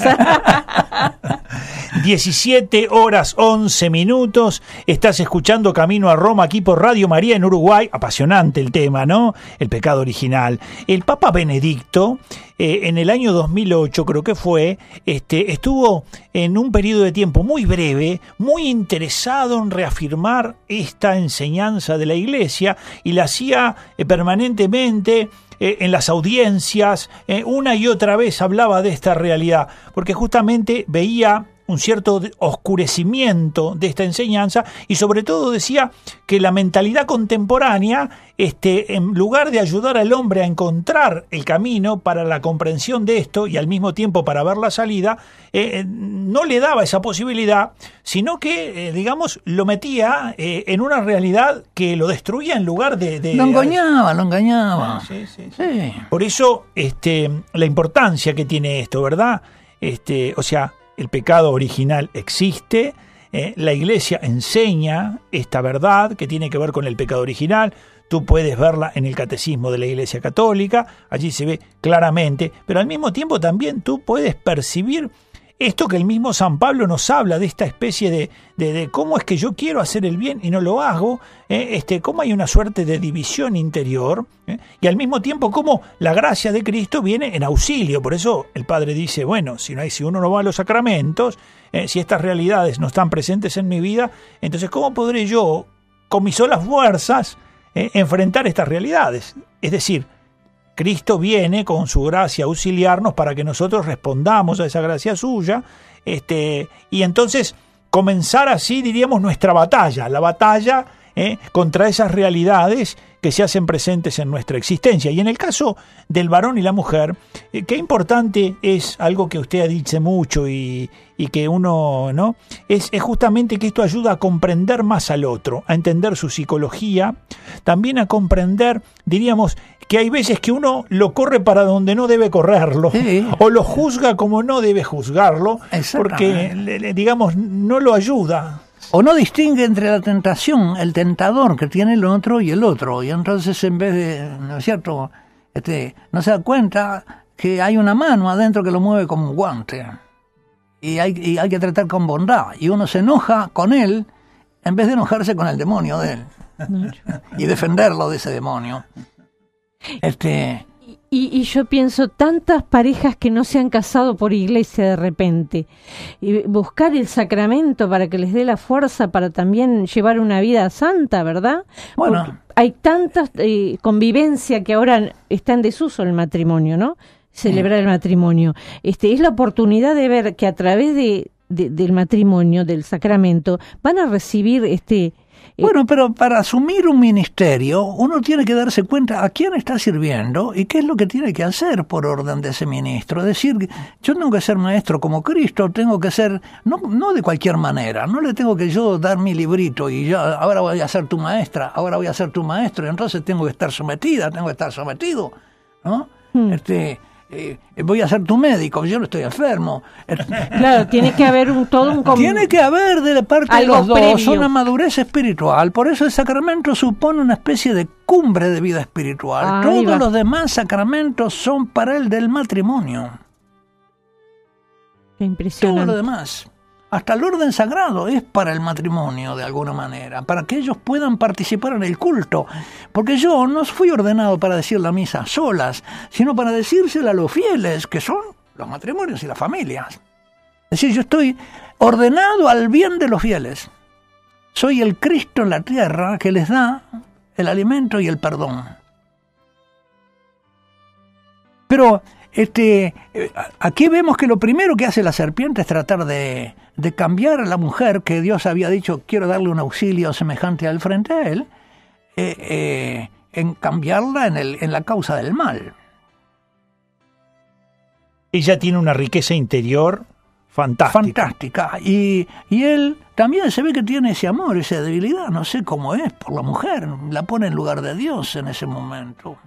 17 horas 11 minutos. Estás escuchando Camino a Roma aquí por Radio María en Uruguay. Apasionante el tema, ¿no? El pecado original. El Papa Benedicto, en el año 2008, creo que fue, estuvo en un periodo de tiempo muy breve, muy interesado en reafirmar esta enseñanza de la Iglesia y la hacía permanentemente. En las audiencias, una y otra vez hablaba de esta realidad, porque justamente veía un cierto oscurecimiento de esta enseñanza y sobre todo decía que la mentalidad contemporánea, en lugar de ayudar al hombre a encontrar el camino para la comprensión de esto y al mismo tiempo para ver la salida, no le daba esa posibilidad, sino que, digamos, lo metía en una realidad que lo destruía en lugar de... Lo engañaba. Sí. Sí. Por eso, la importancia que tiene esto, ¿verdad? O sea, el pecado original existe, la Iglesia enseña esta verdad que tiene que ver con el pecado original. Tú puedes verla en el Catecismo de la Iglesia Católica, allí se ve claramente, pero al mismo tiempo también tú puedes percibir esto que el mismo San Pablo nos habla, de esta especie de cómo es que yo quiero hacer el bien y no lo hago, cómo hay una suerte de división interior, y al mismo tiempo cómo la gracia de Cristo viene en auxilio. Por eso el Padre dice, bueno, si uno no va a los sacramentos, si estas realidades no están presentes en mi vida, entonces ¿cómo podré yo, con mis solas fuerzas, enfrentar estas realidades? Es decir, Cristo viene con su gracia a auxiliarnos para que nosotros respondamos a esa gracia suya, y entonces comenzar así, diríamos, nuestra batalla, la batalla contra esas realidades que se hacen presentes en nuestra existencia. Y en el caso del varón y la mujer, qué importante es algo que usted ha dicho mucho y que uno, ¿no? Es justamente que esto ayuda a comprender más al otro, a entender su psicología, también a comprender, diríamos, que hay veces que uno lo corre para donde no debe correrlo, sí, o lo juzga como no debe juzgarlo, porque, digamos, no lo ayuda. O no distingue entre la tentación, el tentador que tiene el otro y el otro. Y entonces en vez de, ¿no es cierto?, no se da cuenta que hay una mano adentro que lo mueve como un guante. Y hay que tratar con bondad. Y uno se enoja con él en vez de enojarse con el demonio de él. Y defenderlo de ese demonio. Y yo pienso, tantas parejas que no se han casado por iglesia de repente, y buscar el sacramento para que les dé la fuerza para también llevar una vida santa, ¿verdad? Bueno. Porque hay tanta convivencia que ahora está en desuso el matrimonio, ¿no? Celebrar el matrimonio. Es la oportunidad de ver que a través del matrimonio, del sacramento, van a recibir Bueno, pero para asumir un ministerio, uno tiene que darse cuenta a quién está sirviendo y qué es lo que tiene que hacer por orden de ese ministro. Es decir, yo tengo que ser maestro como Cristo, tengo que ser, no de cualquier manera, no le tengo que yo dar mi librito y yo ahora voy a ser tu maestra, ahora voy a ser tu maestro, y entonces tengo que estar sometida, tengo que estar sometido, ¿no? Voy a ser tu médico, yo no estoy enfermo. Claro, tiene que haber tiene que haber de parte de los dos una madurez espiritual. Por eso el sacramento supone una especie de cumbre de vida espiritual. Todos los demás sacramentos son para el del matrimonio. Qué impresionante. Todo lo demás, hasta el orden sagrado, es para el matrimonio de alguna manera, para que ellos puedan participar en el culto. Porque yo no fui ordenado para decir la misa a solas, sino para decírsela a los fieles, que son los matrimonios y las familias. Es decir, yo estoy ordenado al bien de los fieles. soy el Cristo en la tierra que les da el alimento y el perdón. Pero aquí vemos que lo primero que hace la serpiente es tratar de cambiar a la mujer, que Dios había dicho, quiero darle un auxilio semejante al frente a él, en cambiarla en la causa del mal. Ella tiene una riqueza interior fantástica. Y él también se ve que tiene ese amor, esa debilidad, no sé cómo es, por la mujer. La pone en lugar de Dios en ese momento.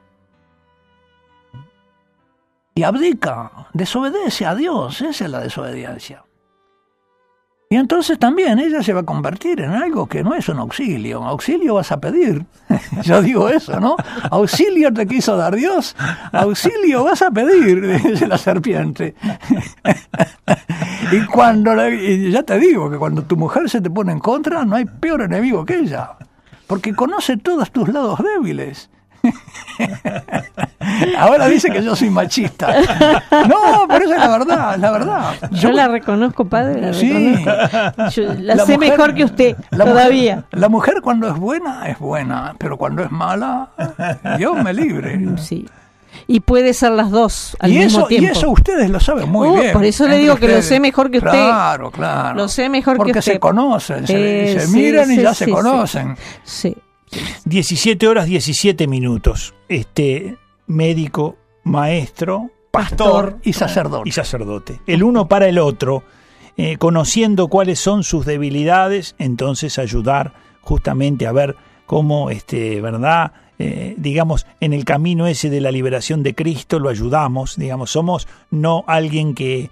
Y abdica, desobedece a Dios, esa es la desobediencia. Y entonces también ella se va a convertir en algo que no es un auxilio. Auxilio vas a pedir. Yo digo eso, ¿no? Auxilio te quiso dar Dios, auxilio vas a pedir, dice la serpiente. Y ya te digo que cuando tu mujer se te pone en contra, no hay peor enemigo que ella. Porque conoce todos tus lados débiles. Ahora dice que yo soy machista. No, pero esa es la verdad. Yo la reconozco, padre, la sí. reconozco. Yo la sé mujer, mejor que usted, todavía. La mujer cuando es buena, pero cuando es mala, Dios me libre. Sí. Y puede ser las dos al mismo tiempo. Y eso ustedes lo saben muy bien. Por eso le digo que lo sé mejor que usted. Claro. Lo sé mejor que usted. Porque se conocen, se miran y ya se conocen. Sí. 17 horas 17 minutos. Médico, maestro, pastor y sacerdote. El uno para el otro, conociendo cuáles son sus debilidades, entonces ayudar justamente a ver cómo, ¿verdad? Digamos, en el camino ese de la liberación de Cristo lo ayudamos, digamos, somos no alguien que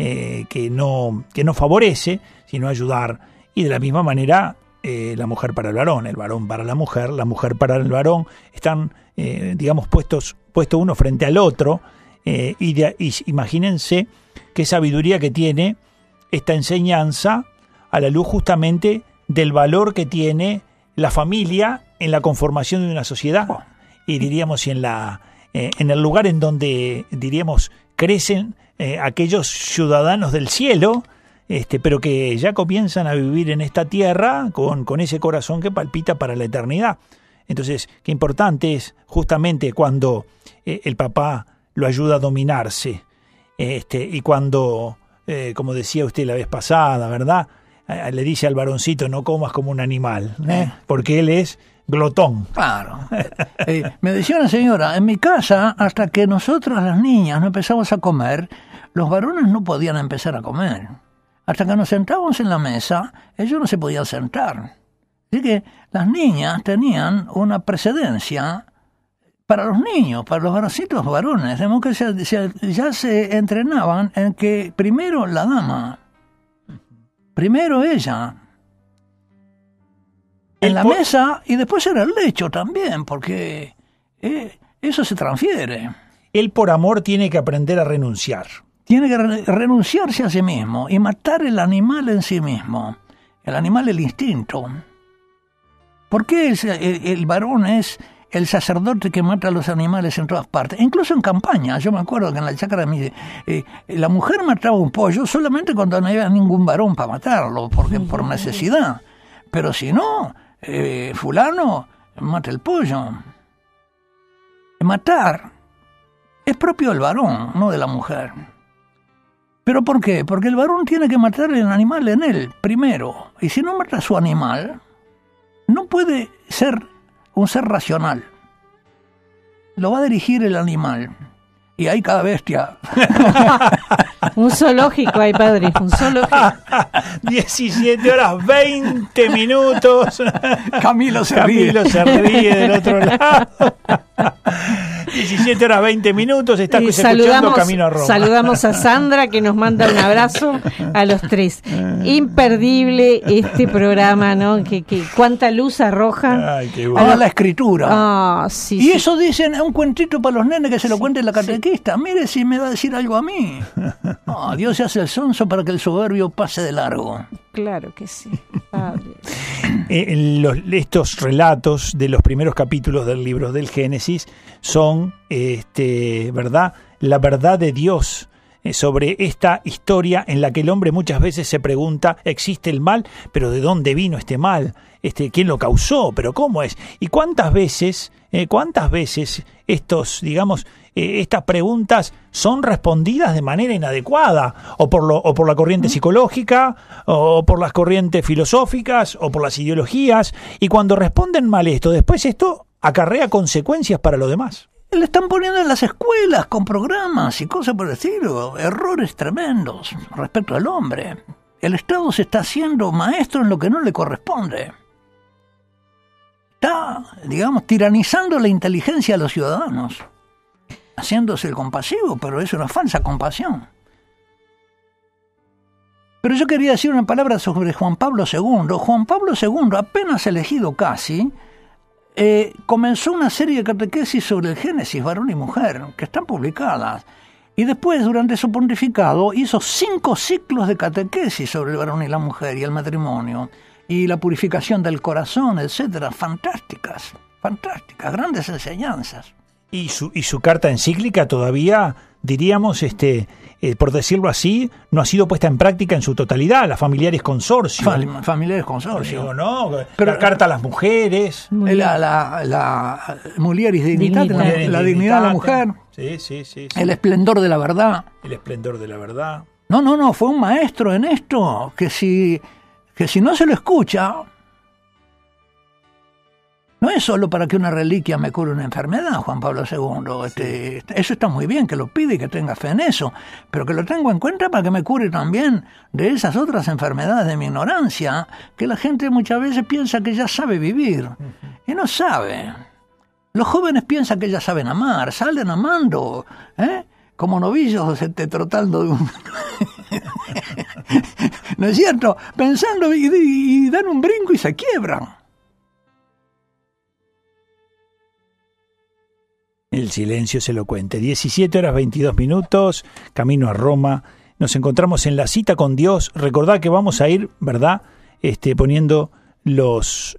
no favorece, sino ayudar. Y de la misma manera, la mujer para el varón para la mujer para el varón, están, digamos, puesto uno frente al otro, y imagínense qué sabiduría que tiene esta enseñanza a la luz justamente del valor que tiene la familia en la conformación de una sociedad, y diríamos en el lugar en donde, diríamos, crecen aquellos ciudadanos del cielo, pero que ya comienzan a vivir en esta tierra con ese corazón que palpita para la eternidad. Entonces, qué importante es justamente cuando el papá lo ayuda a dominarse, y cuando, como decía usted la vez pasada, ¿verdad? Le dice al varoncito, no comas como un animal, porque él es glotón. Claro. Me decía una señora, en mi casa, hasta que nosotros las niñas no empezamos a comer, los varones no podían empezar a comer. Hasta que nos sentábamos en la mesa, ellos no se podían sentar. Así que las niñas tenían una precedencia para los niños, para los varoncitos varones. Vemos que ya se entrenaban en que primero la dama, primero ella, en la mesa, y después era el lecho también, porque eso se transfiere. Él por amor tiene que aprender a renunciar. Tiene que renunciarse a sí mismo y matar el animal en sí mismo. El animal, el instinto. ¿Por qué el varón es el sacerdote que mata a los animales en todas partes? Incluso en campaña. Yo me acuerdo que en la chacra la mujer mataba un pollo solamente cuando no había ningún varón para matarlo, porque por necesidad. Pero si no, fulano mata el pollo. Matar es propio del varón, no de la mujer. ¿Pero por qué? Porque el varón tiene que matar el animal en él primero. Y si no mata a su animal, no puede ser un ser racional. Lo va a dirigir el animal. Y hay cada bestia. Un zoológico hay, padre, un zoológico. 17 horas 20 minutos. Camilo se ríe del otro lado. 17 horas 20 minutos, está escuchando Camino a Roma. Saludamos a Sandra, que nos manda un abrazo a los tres. Imperdible este programa, ¿no? Que cuánta luz arroja. Ay, qué bueno. A la escritura. Sí, y eso dicen, es un cuentito para los nenes que se lo cuente la catequista. Mire si me va a decir algo a mí. Dios se hace el sonso para que el soberbio pase de largo. Claro que sí, padre. Estos relatos de los primeros capítulos del libro del Génesis son, ¿verdad? La verdad de Dios sobre esta historia en la que el hombre muchas veces se pregunta, ¿existe el mal? ¿Pero de dónde vino este mal? ¿Quién lo causó? ¿Pero cómo es? ¿Y cuántas veces estas preguntas son respondidas de manera inadecuada, o por la corriente psicológica, o por las corrientes filosóficas, o por las ideologías? Y cuando responden mal después esto acarrea consecuencias para lo demás. Le están poniendo en las escuelas con programas y cosas por el estilo, errores tremendos respecto al hombre. El Estado se está haciendo maestro en lo que no le corresponde. Está, tiranizando la inteligencia de los ciudadanos, haciéndose el compasivo, pero es una falsa compasión. Pero yo quería decir una palabra sobre Juan Pablo II. Juan Pablo II, apenas elegido casi, comenzó una serie de catequesis sobre el Génesis, varón y mujer, que están publicadas. Y después, durante su pontificado, hizo 5 ciclos de catequesis sobre el varón y la mujer y el matrimonio, y la purificación del corazón, etcétera. Fantásticas, grandes enseñanzas. Y su carta encíclica todavía, diríamos, por decirlo así, no ha sido puesta en práctica en su totalidad. La Familiares Consorcio. Familiares Consorcio. ¿No? Pero la carta a las mujeres. La Mulieris Dignitate, la dignidad de la mujer. Sí. El esplendor de la verdad. El esplendor de la verdad. No, fue un maestro en esto, que si no se lo escucha, no es solo para que una reliquia me cure una enfermedad, Juan Pablo II. Eso está muy bien, que lo pide y que tenga fe en eso, pero que lo tengo en cuenta para que me cure también de esas otras enfermedades de mi ignorancia, que la gente muchas veces piensa que ya sabe vivir, y no sabe. Los jóvenes piensan que ya saben amar, salen amando, como novillos trotando de un... ¿No es cierto? Pensando y dan un brinco y se quiebran. El silencio es elocuente. 17:22, camino a Roma. Nos encontramos en la cita con Dios. Recordad que vamos a ir, ¿verdad? Poniendo los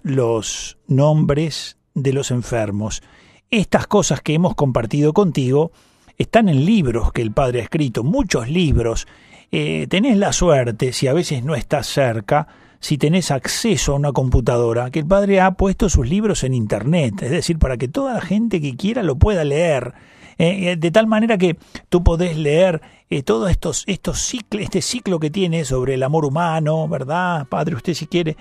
nombres de los enfermos. Estas cosas que hemos compartido contigo están en libros que el Padre ha escrito, muchos libros. Tenés la suerte, si a veces no estás cerca, si tenés acceso a una computadora, que el Padre ha puesto sus libros en Internet, es decir, para que toda la gente que quiera lo pueda leer, de tal manera que tú podés leer todo este ciclo que tiene sobre el amor humano, ¿verdad? Padre, usted si quiere,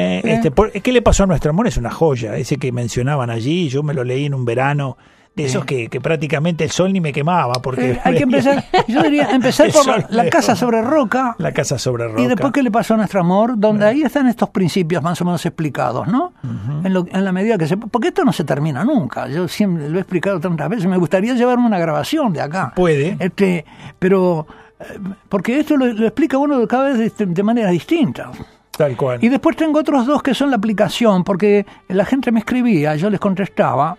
¿qué le pasó a nuestro amor? Es una joya, ese que mencionaban allí, yo me lo leí en un verano, de esos que prácticamente el sol ni me quemaba, porque hay que empezar, yo diría empezar por la casa sobre roca. La casa sobre roca. Y después qué le pasó a nuestro amor, donde ahí están estos principios más o menos explicados, ¿no? Uh-huh. En la medida que porque esto no se termina nunca. Yo siempre lo he explicado tantas veces. Me gustaría llevarme una grabación de acá. Puede. Pero porque esto lo explica uno cada vez de maneras distintas. Tal cual. Y después tengo otros 2 que son la aplicación, porque la gente me escribía, yo les contestaba.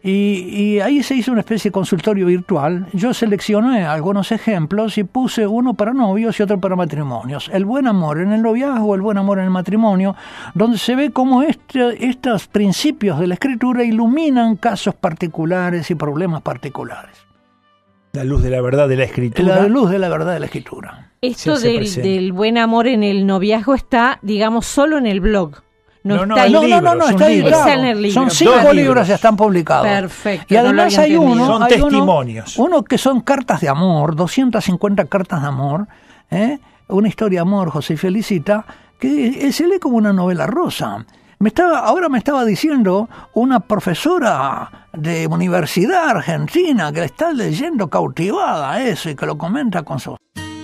Y ahí se hizo una especie de consultorio virtual. Yo seleccioné algunos ejemplos y puse uno para novios y otro para matrimonios. El buen amor en el noviazgo, el buen amor en el matrimonio, donde se ve cómo estos principios de la Escritura iluminan casos particulares y problemas particulares. La luz de la verdad de la Escritura. La luz de la verdad de la Escritura. Esto del buen amor en el noviazgo está, digamos, solo en el blog. No, está editado. En el libro. Son 5 libros que están publicados. Perfecto. Y además hay son testimonios. Uno que son cartas de amor, 250 cartas de amor, una historia de amor, José Felicita, que se lee como una novela rosa. Ahora me estaba diciendo una profesora de universidad argentina que está leyendo cautivada eso y que lo comenta con su...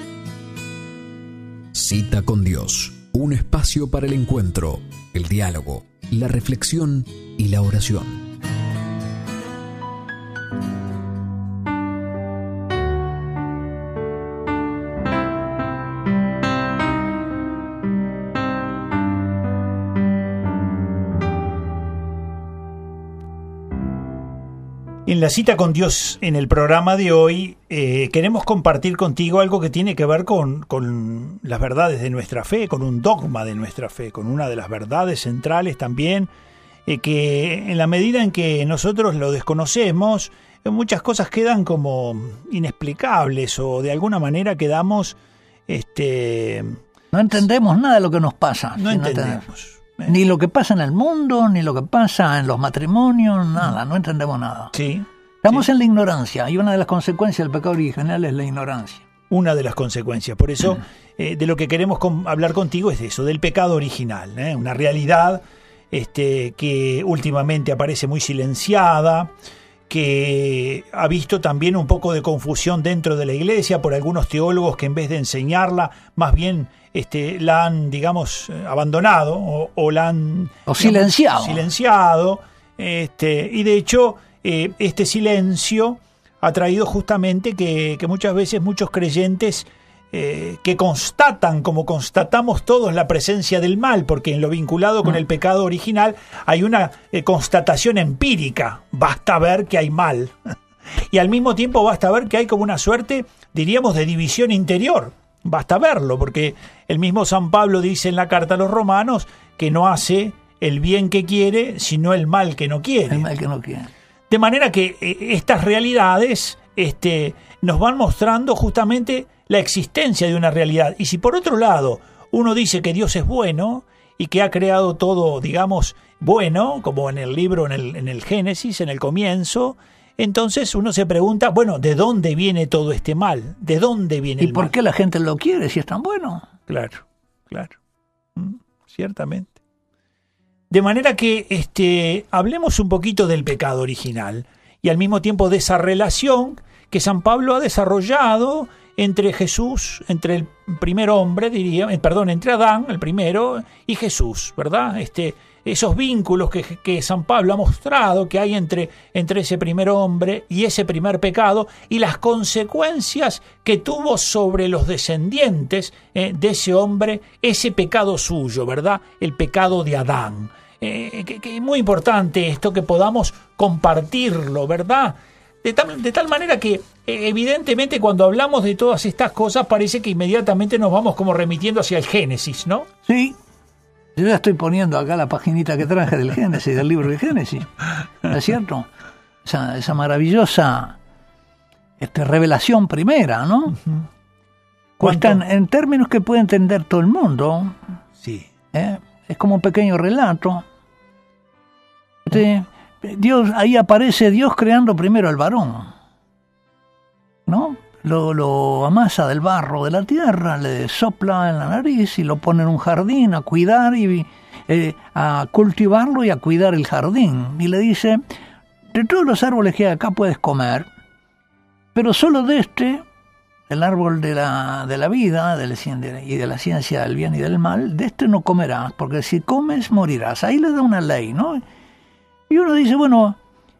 Cita con Dios. Un espacio para el encuentro, el diálogo, la reflexión y la oración. En la cita con Dios, en el programa de hoy, queremos compartir contigo algo que tiene que ver con las verdades de nuestra fe, con un dogma de nuestra fe, con una de las verdades centrales también, que en la medida en que nosotros lo desconocemos, muchas cosas quedan como inexplicables o de alguna manera quedamos... No entendemos nada de lo que nos pasa. No entendemos. Ni lo que pasa en el mundo, ni lo que pasa en los matrimonios, nada, no entendemos nada. Sí. Estamos en la ignorancia, y una de las consecuencias del pecado original es la ignorancia. Una de las consecuencias. Por eso, de lo que queremos hablar contigo es de eso, del pecado original, una realidad que últimamente aparece muy silenciada, que ha visto también un poco de confusión dentro de la iglesia por algunos teólogos que en vez de enseñarla, más bien la han, digamos, abandonado o la han... O silenciado. Silenciado. Y de hecho, este silencio ha traído justamente que muchas veces muchos creyentes que constatan, como constatamos todos, la presencia del mal, porque en lo vinculado con el pecado original hay una constatación empírica. Basta ver que hay mal. Y al mismo tiempo basta ver que hay como una suerte, diríamos, de división interior. Basta verlo, porque el mismo San Pablo dice en la carta a los Romanos que no hace el bien que quiere, sino el mal que no quiere. El mal que no quiere. De manera que estas realidades nos van mostrando justamente la existencia de una realidad. Y si por otro lado uno dice que Dios es bueno y que ha creado todo, digamos, bueno, como en el libro, en el Génesis, en el comienzo, entonces uno se pregunta, bueno, ¿de dónde viene todo este mal? ¿De dónde viene el mal? ¿Y por qué la gente lo quiere si es tan bueno? Claro. Ciertamente. De manera que hablemos un poquito del pecado original y al mismo tiempo de esa relación que San Pablo ha desarrollado entre Jesús, entre el primer hombre, entre Adán, el primero, y Jesús, ¿verdad? Esos vínculos que San Pablo ha mostrado que hay entre ese primer hombre y ese primer pecado y las consecuencias que tuvo sobre los descendientes de ese hombre, ese pecado suyo, ¿verdad? El pecado de Adán. Que es muy importante esto, que podamos compartirlo, ¿verdad? De tal manera que evidentemente cuando hablamos de todas estas cosas parece que inmediatamente nos vamos como remitiendo hacia el Génesis, ¿no? Sí. Yo ya estoy poniendo acá la paginita que traje del Génesis, del libro de Génesis. ¿No es cierto? Esa maravillosa revelación primera, ¿no? Cuesta en términos que puede entender todo el mundo. Sí. Es como un pequeño relato. Ahí aparece Dios creando primero al varón, ¿no? Lo amasa del barro de la tierra, le sopla en la nariz y lo pone en un jardín a cuidar y a cultivarlo y a cuidar el jardín. Y le dice, de todos los árboles que hay acá puedes comer, pero solo de el árbol de la vida y de la ciencia del bien y del mal, de no comerás, porque si comes morirás. Ahí le da una ley, ¿no? Y uno dice, bueno,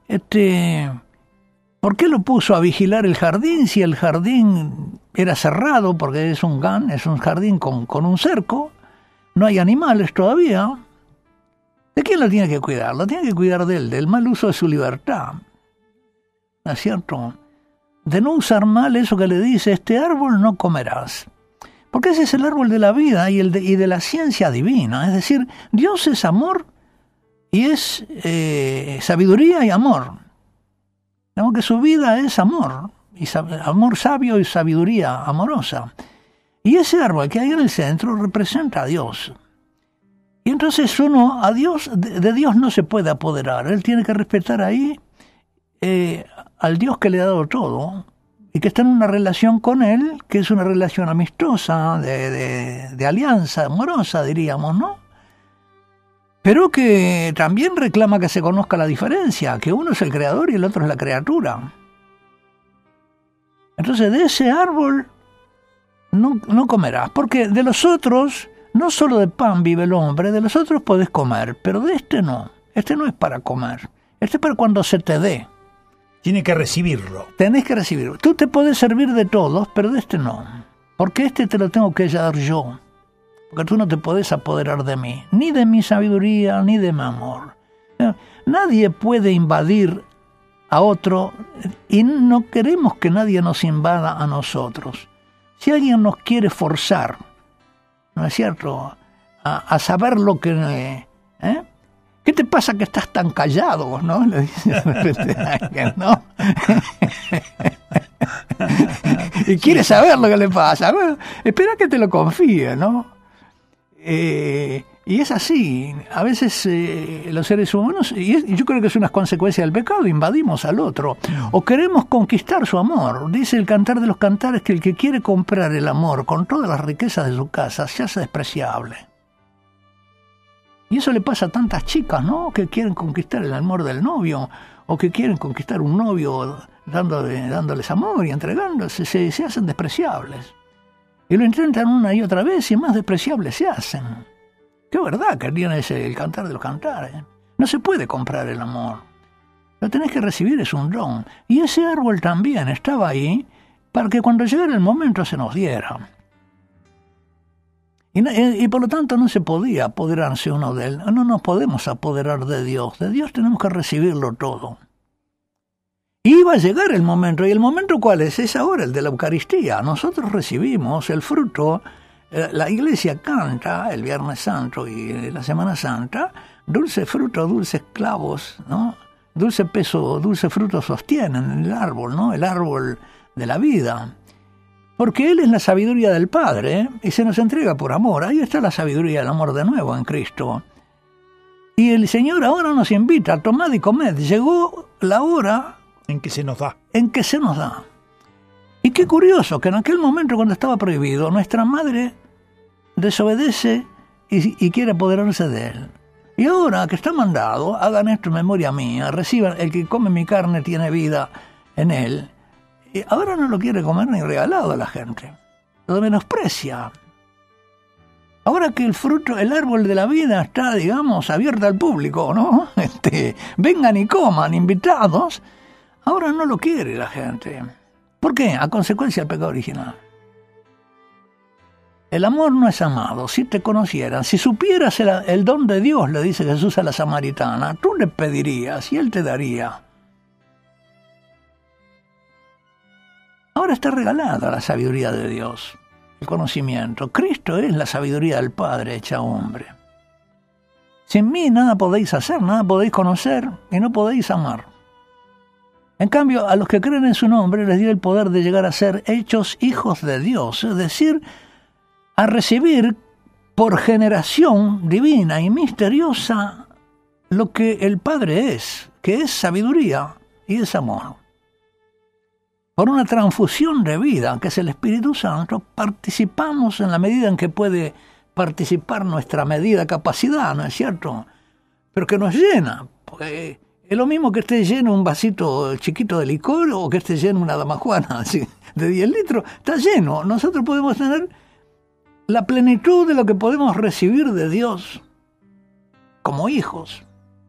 ¿por qué lo puso a vigilar el jardín si el jardín era cerrado? Porque es un jardín con un cerco, no hay animales todavía. ¿De quién lo tiene que cuidar? Lo tiene que cuidar de él, del mal uso de su libertad. ¿No es cierto? De no usar mal eso que le dice, este árbol no comerás. Porque ese es el árbol de la vida y de la ciencia divina. Es decir, Dios es amor y es sabiduría y amor. Digamos que su vida es amor, amor sabio y sabiduría amorosa. Y ese árbol que hay en el centro representa a Dios. Y entonces de Dios no se puede apoderar. Él tiene que respetar ahí al Dios que le ha dado todo y que está en una relación con Él, que es una relación amistosa, de alianza amorosa, diríamos, ¿no? Pero que también reclama que se conozca la diferencia, que uno es el creador y el otro es la criatura. Entonces de ese árbol no comerás, porque de los otros, no solo de pan vive el hombre, de los otros podés comer, pero de no. No es para comer, es para cuando se te dé. Tiene que recibirlo. Tenés que recibirlo. Tú te podés servir de todos, pero de no. Porque te lo tengo que dar yo. Porque tú no te podés apoderar de mí, ni de mi sabiduría, ni de mi amor. Nadie puede invadir a otro y no queremos que nadie nos invada a nosotros. Si alguien nos quiere forzar, ¿no es cierto?, a saber lo que ¿Qué te pasa que estás tan callado? ¿No? Le dice de repente a alguien, ¿no? Y quiere saber lo que le pasa. Bueno, espera que te lo confíe, ¿no? Y es así. A veces los seres humanos, y yo creo que es una consecuencia del pecado, invadimos al otro. O queremos conquistar su amor. Dice el Cantar de los Cantares que el que quiere comprar el amor con todas las riquezas de su casa se hace despreciable. Y eso le pasa a tantas chicas, ¿no? Que quieren conquistar el amor del novio, o que quieren conquistar un novio dándoles amor y entregándose, se hacen despreciables. Y lo intentan una y otra vez y más despreciables se hacen. Qué verdad que tiene el Cantar de los Cantares. No se puede comprar el amor. Lo tenés que recibir, es un don. Y ese árbol también estaba ahí para que cuando llegara el momento se nos diera. Y por lo tanto no se podía apoderarse uno de él. No nos podemos apoderar de Dios. De Dios tenemos que recibirlo todo. Y iba a llegar el momento. ¿Y el momento cuál es? Es ahora el de la Eucaristía. Nosotros recibimos el fruto. La Iglesia canta el Viernes Santo y la Semana Santa. Dulce fruto, dulces clavos, ¿no? Dulce peso, dulce fruto sostienen el árbol, ¿no? El árbol de la vida. Porque Él es la sabiduría del Padre, y se nos entrega por amor. Ahí está la sabiduría del amor de nuevo en Cristo. Y el Señor ahora nos invita, tomad y comed. Llegó la hora en que se nos da. Y qué curioso que en aquel momento cuando estaba prohibido, nuestra madre desobedece y quiere apoderarse de Él. Y ahora que está mandado, hagan esto en memoria mía, reciban, el que come mi carne tiene vida en Él. Y ahora no lo quiere comer ni regalado a la gente. Lo menosprecia. Ahora que el árbol de la vida está, digamos, abierto al público, ¿no? Vengan y coman, invitados. Ahora no lo quiere la gente. ¿Por qué? A consecuencia del pecado original. El amor no es amado. Si te conocieran, si supieras el don de Dios, le dice Jesús a la samaritana, tú le pedirías y Él te daría. Ahora está regalada la sabiduría de Dios, el conocimiento. Cristo es la sabiduría del Padre hecha hombre. Sin mí nada podéis hacer, nada podéis conocer y no podéis amar. En cambio, a los que creen en su nombre les dio el poder de llegar a ser hechos hijos de Dios, es decir, a recibir por generación divina y misteriosa lo que el Padre es, que es sabiduría y es amor. Por una transfusión de vida, que es el Espíritu Santo, participamos en la medida en que puede participar nuestra medida capacidad, ¿no es cierto? Pero que nos llena, porque es lo mismo que esté lleno un vasito chiquito de licor o que esté lleno una damajuana así, de 10 litros. Está lleno. Nosotros podemos tener la plenitud de lo que podemos recibir de Dios como hijos.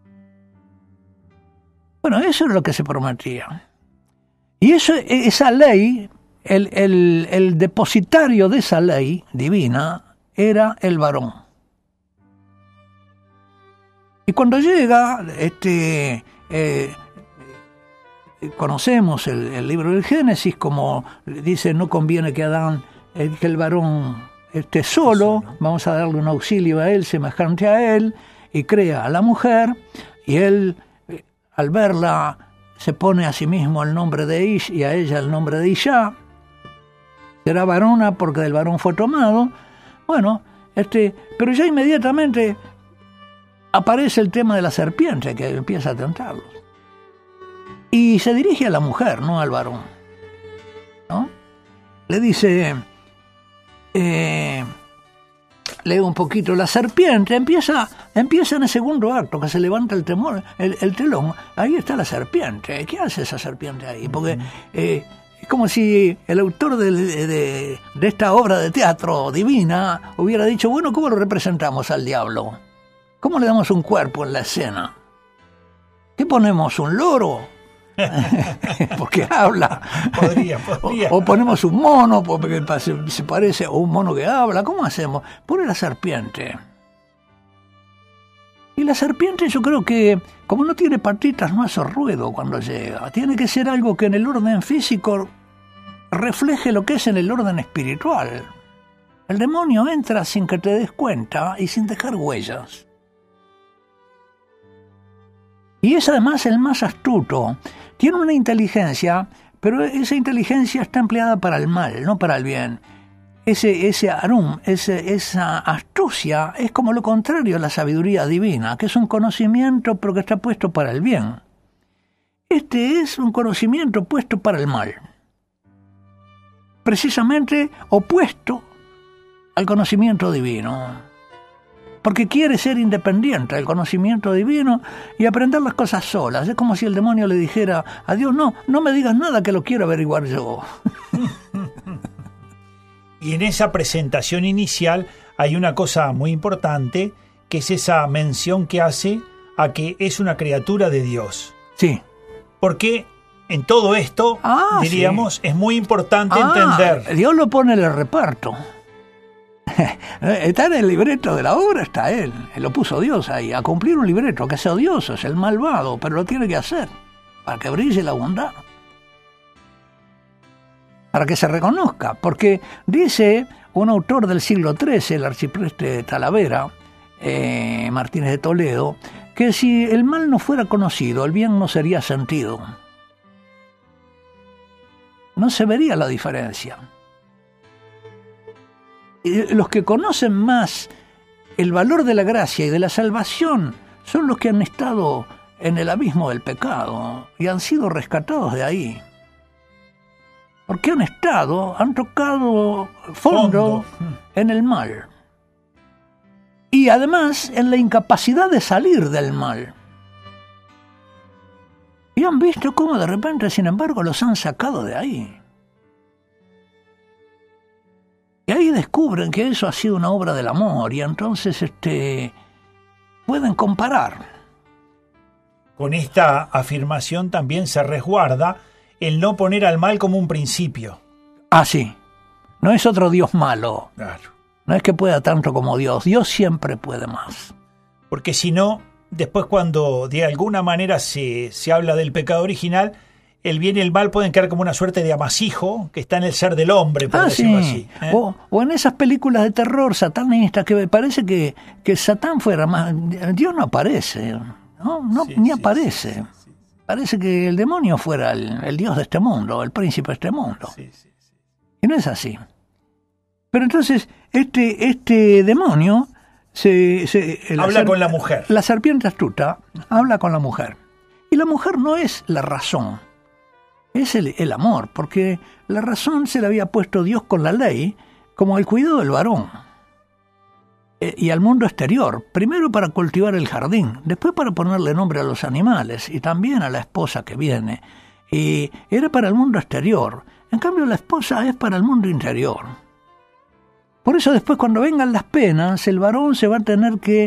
Bueno, eso es lo que se prometía. Y esa ley, el depositario de esa ley divina era el varón. Y cuando llega, conocemos el libro del Génesis, como dice, no conviene que que el varón esté solo, vamos a darle un auxilio a él, semejante a él, y crea a la mujer, y él, al verla, se pone a sí mismo el nombre de Ish y a ella el nombre de Isha. Será varona porque del varón fue tomado. Bueno, pero ya inmediatamente aparece el tema de la serpiente que empieza a tentarlos. Y se dirige a la mujer, no al varón, ¿no? Le dice, leo un poquito, la serpiente empieza en el segundo acto, que se levanta el telón, ahí está la serpiente. ¿Qué hace esa serpiente ahí? Porque es como si el autor de esta obra de teatro divina hubiera dicho, bueno, ¿cómo lo representamos al diablo? ¿Cómo le damos un cuerpo en la escena? ¿Qué ponemos? ¿Un loro? Porque habla. Podría. O ponemos un mono porque se parece, o un mono que habla. ¿Cómo hacemos? Pone la serpiente. Y la serpiente, yo creo que como no tiene patitas, no hace ruido cuando llega. Tiene que ser algo que en el orden físico refleje lo que es en el orden espiritual. El demonio entra sin que te des cuenta y sin dejar huellas. Y es además el más astuto. Tiene una inteligencia, pero esa inteligencia está empleada para el mal, no para el bien. Ese arum, esa astucia es como lo contrario a la sabiduría divina, que es un conocimiento pero que está puesto para el bien. Este es un conocimiento puesto para el mal, precisamente opuesto al conocimiento divino, porque quiere ser independiente del conocimiento divino y aprender las cosas solas. Es como si el demonio le dijera a Dios, no me digas nada que lo quiero averiguar yo. Y en esa presentación inicial hay una cosa muy importante, que es esa mención que hace a que es una criatura de Dios. Sí. Porque en todo esto, diríamos, sí, es muy importante entender. Dios lo pone en el reparto. Está en el libreto de la obra, está él lo puso Dios ahí, a cumplir un libreto, que es odioso, es el malvado, pero lo tiene que hacer, para que brille la bondad, para que se reconozca, porque dice un autor del siglo XIII, el arcipreste Talavera, Martínez de Toledo, que si el mal no fuera conocido, el bien no sería sentido. No se vería la diferencia. Los que conocen más el valor de la gracia y de la salvación son los que han estado en el abismo del pecado y han sido rescatados de ahí. Porque han tocado fondo en el mal. Y además en la incapacidad de salir del mal. Y han visto cómo de repente, sin embargo, los han sacado de ahí. Y ahí descubren que eso ha sido una obra del amor y entonces pueden comparar. Con esta afirmación también se resguarda el no poner al mal como un principio. Ah, sí. No es otro Dios malo. Claro. No es que pueda tanto como Dios. Dios siempre puede más. Porque si no, después cuando de alguna manera se habla del pecado original, el bien y el mal pueden quedar como una suerte de amasijo que está en el ser del hombre, por decirlo así. O en esas películas de terror satanistas que parece que Satán fuera más... Dios no aparece, ni aparece. Sí. Parece que el demonio fuera el dios de este mundo, el príncipe de este mundo. Sí. Y no es así. Pero entonces este demonio habla con la mujer. La serpiente astuta habla con la mujer. Y la mujer no es la razón. Es el amor, porque la razón se la había puesto Dios con la ley como el cuidado del varón y al mundo exterior, primero para cultivar el jardín, después para ponerle nombre a los animales y también a la esposa que viene, y era para el mundo exterior. En cambio la esposa es para el mundo interior. Por eso después cuando vengan las penas, el varón se va a tener que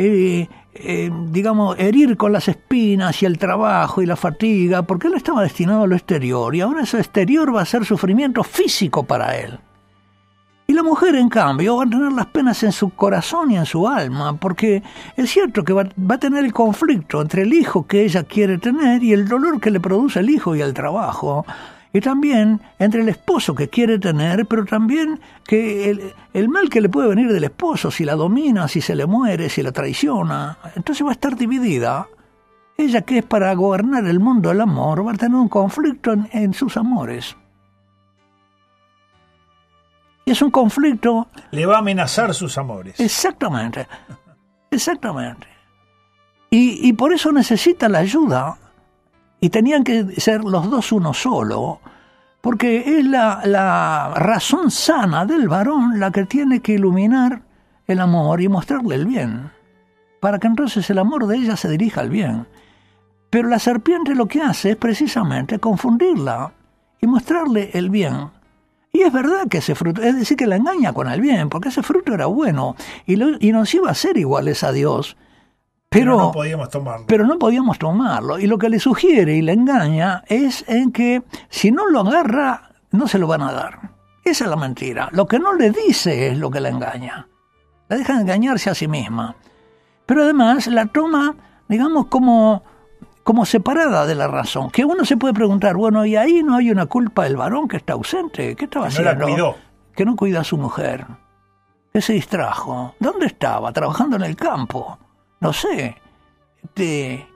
herir con las espinas y el trabajo y la fatiga, porque él estaba destinado a lo exterior, y ahora ese exterior va a ser sufrimiento físico para él. Y la mujer, en cambio, va a tener las penas en su corazón y en su alma, porque es cierto que va a tener el conflicto entre el hijo que ella quiere tener y el dolor que le produce el hijo y el trabajo, y también entre el esposo que quiere tener, pero también que el mal que le puede venir del esposo, si la domina, si se le muere, si la traiciona. Entonces va a estar dividida. Ella, que es para gobernar el mundo del amor, va a tener un conflicto en sus amores. Y es un conflicto... Le va a amenazar sus amores. Exactamente. Y por eso necesita la ayuda. Y tenían que ser los dos uno solo, porque es la razón sana del varón la que tiene que iluminar el amor y mostrarle el bien, para que entonces el amor de ella se dirija al bien. Pero la serpiente lo que hace es precisamente confundirla y mostrarle el bien. Y es verdad que ese fruto, es decir, que la engaña con el bien, porque ese fruto era bueno y nos iba a ser iguales a Dios. Pero no podíamos tomarlo. Pero no podíamos tomarlo. Y lo que le sugiere y le engaña es en que si no lo agarra, no se lo van a dar. Esa es la mentira. Lo que no le dice es lo que la engaña. La deja engañarse a sí misma. Pero además la toma, digamos, como separada de la razón. Que uno se puede preguntar, bueno, ¿y ahí no hay una culpa del varón que está ausente? ¿Qué estaba haciendo? No la cuidó. Que no cuida a su mujer. Que se distrajo. ¿Dónde estaba? Trabajando en el campo. No sé,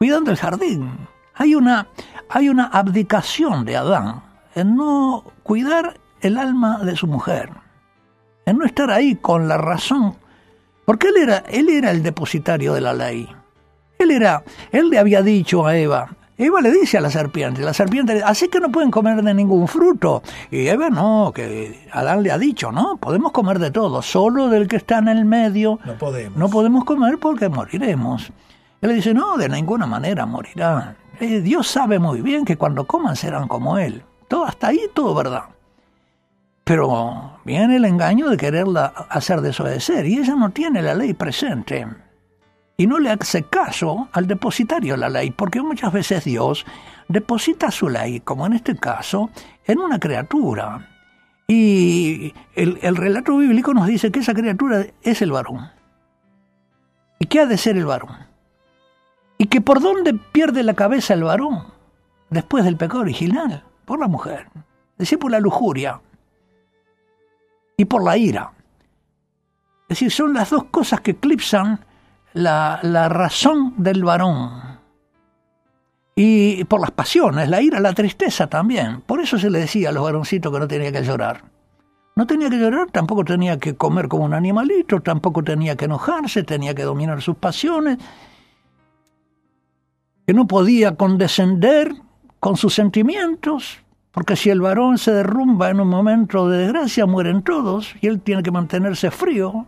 cuidando el jardín. Hay una abdicación de Adán en no cuidar el alma de su mujer, en no estar ahí con la razón, porque él era el depositario de la ley. Él le había dicho a Eva le dice a la serpiente, así que no pueden comer de ningún fruto. Y Eva no, que Adán le ha dicho, no, podemos comer de todo, solo del que está en el medio no podemos comer porque moriremos. Él le dice, no, de ninguna manera morirán. Dios sabe muy bien que cuando coman serán como Él. Todo hasta ahí, todo verdad. Pero viene el engaño de quererla hacer desobedecer, y ella no tiene la ley presente. Y no le hace caso al depositario de la ley, porque muchas veces Dios deposita su ley, como en este caso, en una criatura. Y el relato bíblico nos dice que esa criatura es el varón. ¿Y qué ha de ser el varón? Y que por dónde pierde la cabeza el varón después del pecado original, por la mujer. Es decir, por la lujuria y por la ira. Es decir, son las dos cosas que eclipsan la razón del varón. Y por las pasiones, la ira, la tristeza también. Por eso se le decía a los varoncitos que no tenía que llorar. No tenía que llorar, tampoco tenía que comer como un animalito, tampoco tenía que enojarse, tenía que dominar sus pasiones, que no podía condescender con sus sentimientos, porque si el varón se derrumba en un momento de desgracia, mueren todos, y él tiene que mantenerse frío.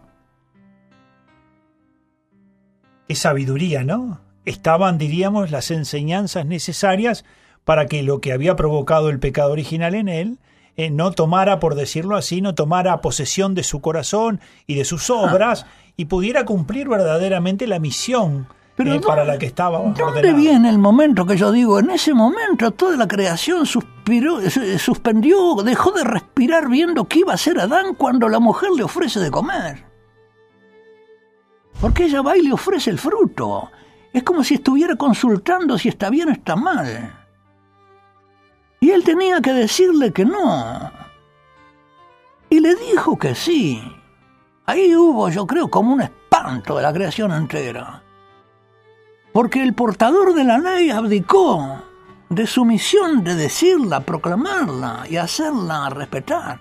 Qué sabiduría, ¿no? Estaban, diríamos, las enseñanzas necesarias para que lo que había provocado el pecado original en él no tomara, por decirlo así, no tomara posesión de su corazón y de sus obras y pudiera cumplir verdaderamente la misión para la que estaba ordenado. ¿Dónde viene el momento que yo digo? En ese momento toda la creación suspendió, dejó de respirar viendo qué iba a hacer Adán cuando la mujer le ofrece de comer. Porque ella va y le ofrece el fruto. Es como si estuviera consultando si está bien o está mal. Y él tenía que decirle que no. Y le dijo que sí. Ahí hubo, yo creo, como un espanto de la creación entera. Porque el portador de la ley abdicó de su misión de decirla, proclamarla y hacerla respetar.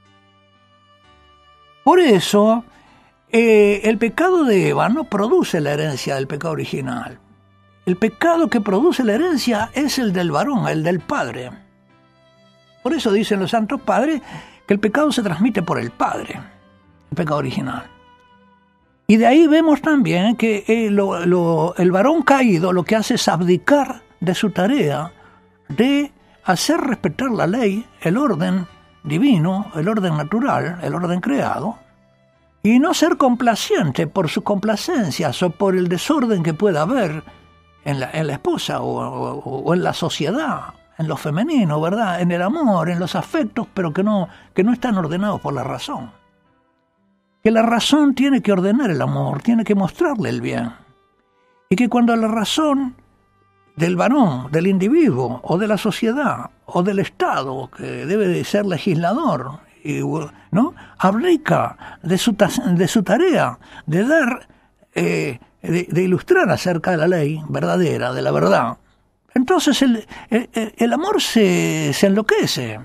Por eso, el pecado de Eva no produce la herencia del pecado original. El pecado que produce la herencia es el del varón, el del padre. Por eso dicen los santos padres que el pecado se transmite por el padre, el pecado original. Y de ahí vemos también que el varón caído lo que hace es abdicar de su tarea de hacer respetar la ley, el orden divino, el orden natural, el orden creado, y no ser complaciente por sus complacencias o por el desorden que pueda haber en la esposa o en la sociedad, en lo femenino, ¿verdad? En el amor, en los afectos, pero que no están ordenados por la razón. Que la razón tiene que ordenar el amor, tiene que mostrarle el bien. Y que cuando la razón del varón, del individuo, o de la sociedad, o del Estado, que debe de ser legislador, ¿no?, abdica de su tarea de dar, de ilustrar acerca de la ley verdadera, de la verdad, entonces el amor se enloquece.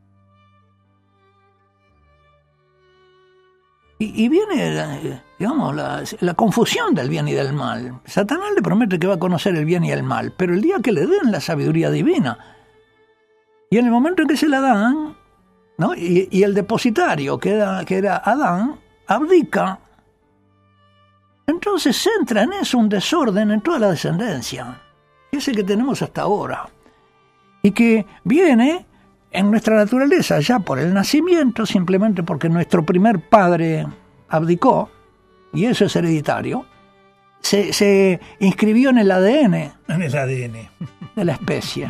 Y viene, digamos, la confusión del bien y del mal. Satanás le promete que va a conocer el bien y el mal, pero el día que le den la sabiduría divina, y en el momento en que se la dan, ¿no?, y el depositario, que era Adán, abdica, entonces entra en eso un desorden en toda la descendencia, que es el que tenemos hasta ahora, y que viene en nuestra naturaleza ya por el nacimiento, simplemente porque nuestro primer padre abdicó, y eso es hereditario, se inscribió en el ADN. En el ADN. De la especie.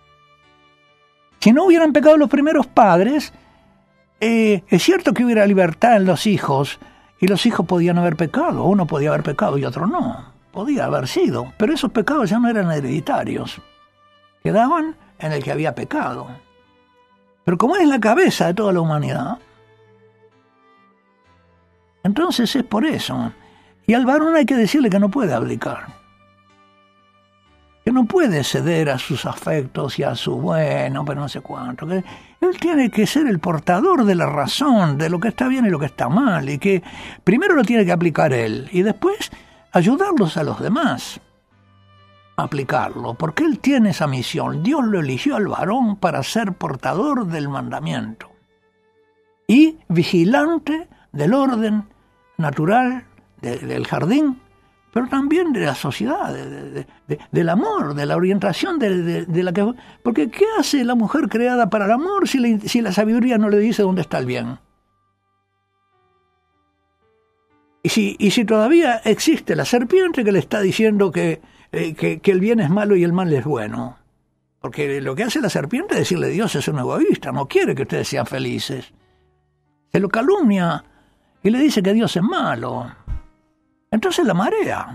Si no hubieran pecado los primeros padres, es cierto que hubiera libertad en los hijos, y los hijos podían haber pecado, uno podía haber pecado y otro no, podía haber sido, pero esos pecados ya no eran hereditarios, quedaban en el que había pecado. Pero como es la cabeza de toda la humanidad, entonces es por eso. Y al varón hay que decirle que no puede abdicar. que no puede ceder a sus afectos y a su bueno, pero no sé cuánto, que él tiene que ser el portador de la razón, de lo que está bien y lo que está mal, y que primero lo tiene que aplicar él, y después ayudarlos a los demás a aplicarlo, porque él tiene esa misión. Dios lo eligió al varón para ser portador del mandamiento y vigilante del orden natural del jardín, pero también de la sociedad, del amor, de la orientación de la que... Porque ¿qué hace la mujer creada para el amor si la sabiduría no le dice dónde está el bien? Y si todavía existe la serpiente que le está diciendo que el bien es malo y el mal es bueno. Porque lo que hace la serpiente es decirle: Dios es un egoísta, no quiere que ustedes sean felices. Se lo calumnia y le dice que Dios es malo. Entonces la marea.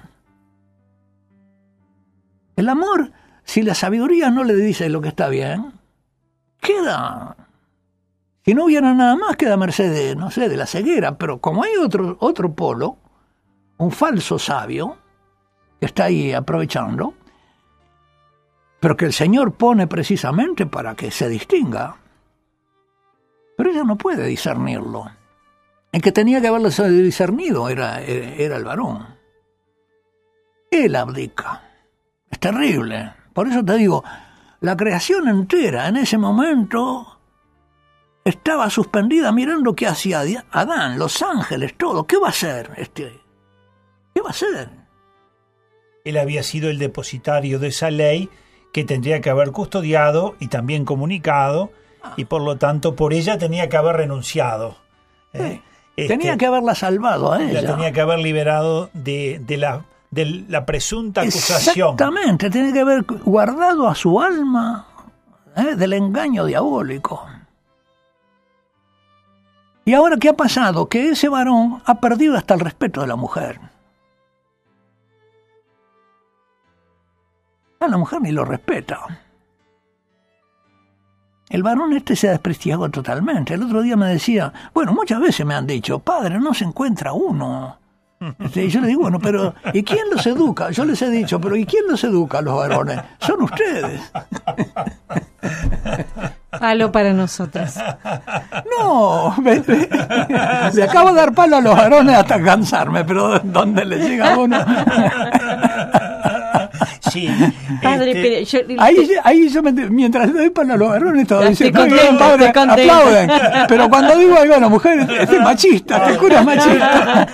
El amor, si la sabiduría no le dice lo que está bien, queda... Si no hubiera nada más, queda a merced de la ceguera. Pero como hay otro polo, un falso sabio, que está ahí aprovechando, pero que el Señor pone precisamente para que se distinga, pero ella no puede discernirlo. El que tenía que haberlo discernido era el varón. Él abdica. Es terrible. Por eso te digo, la creación entera en ese momento estaba suspendida mirando qué hacía Adán, los ángeles, todo. ¿Qué va a hacer ¿Qué va a hacer? Él había sido el depositario de esa ley que tendría que haber custodiado y también comunicado, y por lo tanto por ella tenía que haber renunciado. Tenía que haberla salvado a ella. La tenía que haber liberado de la presunta acusación. Exactamente, tenía que haber guardado a su alma del engaño diabólico. Y ahora, ¿qué ha pasado? Que ese varón ha perdido hasta el respeto de la mujer. A la mujer ni lo respeta. El varón se ha desprestigiado totalmente. El otro día me decía, bueno, muchas veces me han dicho: padre, no se encuentra uno. Y yo le digo, bueno, pero ¿y quién los educa? Yo les he dicho, pero ¿y quién los educa a los varones? Son ustedes. Palo para nosotros. No, le acabo de dar palo a los varones hasta cansarme, pero ¿dónde le llega a uno? Sí, padre, pero ahí yo mientras le doy palo a los varones, todo dice: muy bien, padre, aplauden. Pero cuando digo algo a la mujer, es machista, te cura machista.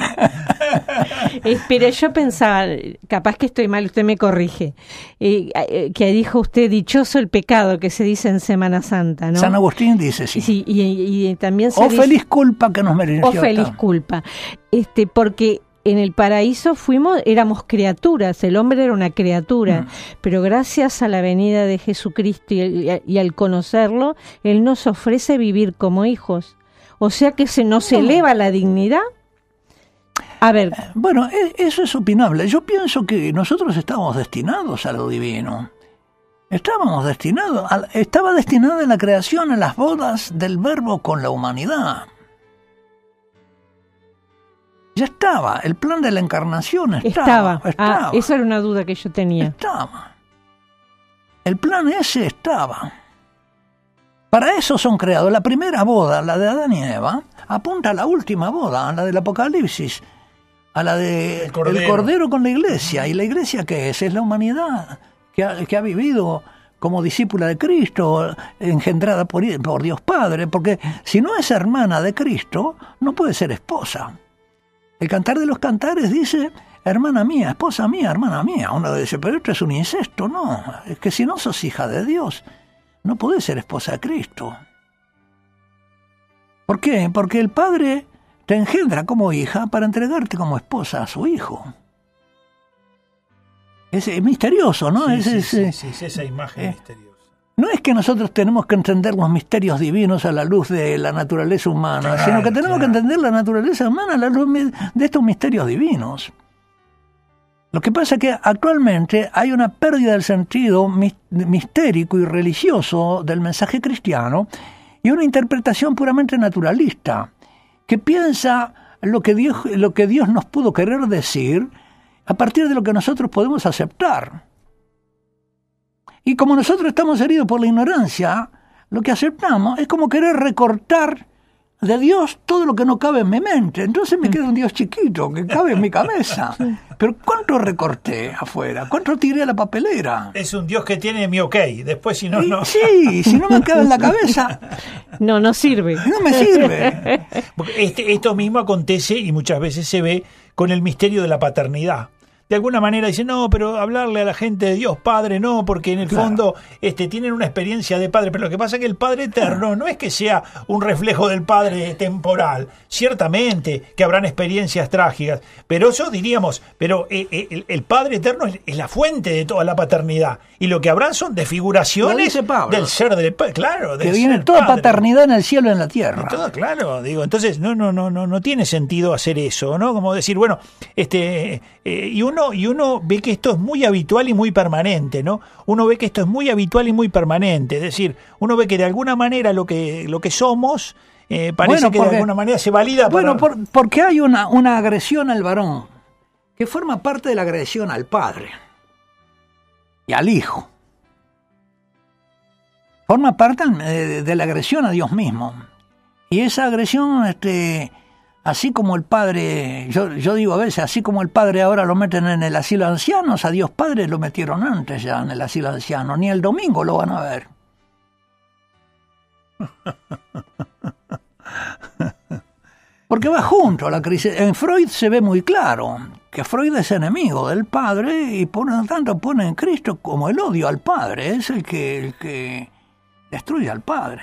Pero yo pensaba, capaz que estoy mal, usted me corrige, que dijo usted: dichoso el pecado, que se dice en Semana Santa, ¿no? San Agustín dice, sí. Sí, y también se dice, feliz culpa que nos mereció. Feliz culpa. Porque en el paraíso éramos criaturas, el hombre era una criatura, pero gracias a la venida de Jesucristo y al conocerlo, Él nos ofrece vivir como hijos. O sea que se nos eleva la dignidad. A ver. Bueno, eso es opinable. Yo pienso que nosotros estábamos destinados a lo divino. Estaba destinada en la creación, en las bodas del Verbo con la humanidad. Ya estaba, el plan de la encarnación estaba. Esa era una duda que yo tenía. Estaba. El plan ese estaba. Para eso son creados. La primera boda, la de Adán y Eva, apunta a la última boda, a la del Apocalipsis, a la de el Cordero con la Iglesia. ¿Y la Iglesia qué es? Es la humanidad que ha vivido como discípula de Cristo, engendrada por Dios Padre, porque si no es hermana de Cristo, no puede ser esposa. El Cantar de los Cantares dice: hermana mía, esposa mía, hermana mía. Uno dice: pero esto es un incesto. No, es que si no sos hija de Dios, no podés ser esposa de Cristo. ¿Por qué? Porque el Padre te engendra como hija para entregarte como esposa a su Hijo. Es misterioso, ¿no? Sí, esa imagen misteriosa. No es que nosotros tenemos que entender los misterios divinos a la luz de la naturaleza humana, sino que tenemos que entender la naturaleza humana a la luz de estos misterios divinos. Lo que pasa es que actualmente hay una pérdida del sentido mistérico y religioso del mensaje cristiano y una interpretación puramente naturalista, que piensa lo que Dios nos pudo querer decir a partir de lo que nosotros podemos aceptar. Y como nosotros estamos heridos por la ignorancia, lo que aceptamos es como querer recortar de Dios todo lo que no cabe en mi mente. Entonces me queda un Dios chiquito que cabe en mi cabeza. Pero ¿cuánto recorté afuera? ¿Cuánto tiré a la papelera? Es un Dios que tiene mi ok. Después si no, no. Sí, si no me queda en la cabeza, No sirve. no me sirve. Esto mismo acontece y muchas veces se ve con el misterio de la paternidad. De alguna manera dicen, no, pero hablarle a la gente de Dios Padre, no, porque en el fondo tienen una experiencia de Padre. Pero lo que pasa es que el Padre eterno no es que sea un reflejo del Padre temporal. Ciertamente que habrán experiencias trágicas, pero eso diríamos, pero el Padre eterno es la fuente de toda la paternidad. Y lo que habrán son desfiguraciones del ser del Padre. Claro, del Que viene ser toda padre. paternidad en el cielo y en la tierra. Todo claro, digo, entonces no tiene sentido hacer eso, ¿no? Como decir, bueno, y uno ve que esto es muy habitual y muy permanente, ¿no? Uno ve que esto es muy habitual y muy permanente, es decir, uno ve que de alguna manera lo que somos parece que de alguna manera se valida. Bueno, porque hay una agresión al varón que forma parte de la agresión al padre y al hijo. Forma parte de la agresión a Dios mismo. Y esa agresión, así como el padre, yo digo a veces, así como el padre ahora lo meten en el asilo de ancianos, a Dios Padre lo metieron antes ya en el asilo de ancianos, ni el domingo lo van a ver. Porque va junto a la crisis. En Freud se ve muy claro que Freud es enemigo del padre y por lo tanto pone en Cristo como el odio al padre, es el que destruye al padre.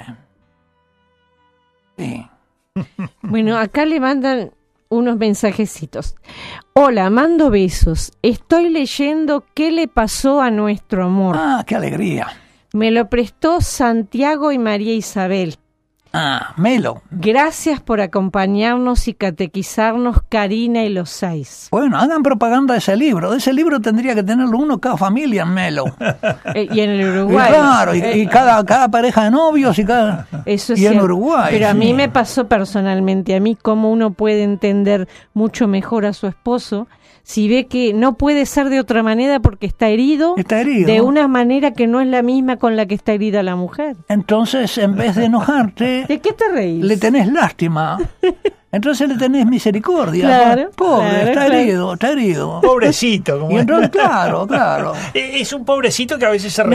Sí. Bueno, acá le mandan unos mensajecitos. Hola, mando besos. Estoy leyendo ¿Qué le pasó a nuestro amor? Ah, qué alegría. Me lo prestó Santiago y María Isabel. Ah, Melo. Gracias por acompañarnos y catequizarnos, Karina y los 6. Bueno, hagan propaganda de ese libro. De ese libro tendría que tenerlo uno cada familia en Melo. Y en el Uruguay. Y claro, y cada pareja de novios y cada... Eso es y en cierto. Uruguay. Pero a sí. mí me pasó personalmente, a mí cómo uno puede entender mucho mejor a su esposo si ve que no puede ser de otra manera porque está herido. Está herido. De una manera que no es la misma con la que está herida la mujer. Entonces, en vez de enojarte, ¿De qué te reís? le tenés lástima. Entonces le tenés misericordia. Claro, Pobre, claro, está claro. herido, está herido. Pobrecito. Como Y entonces, claro. es un pobrecito que a veces se No,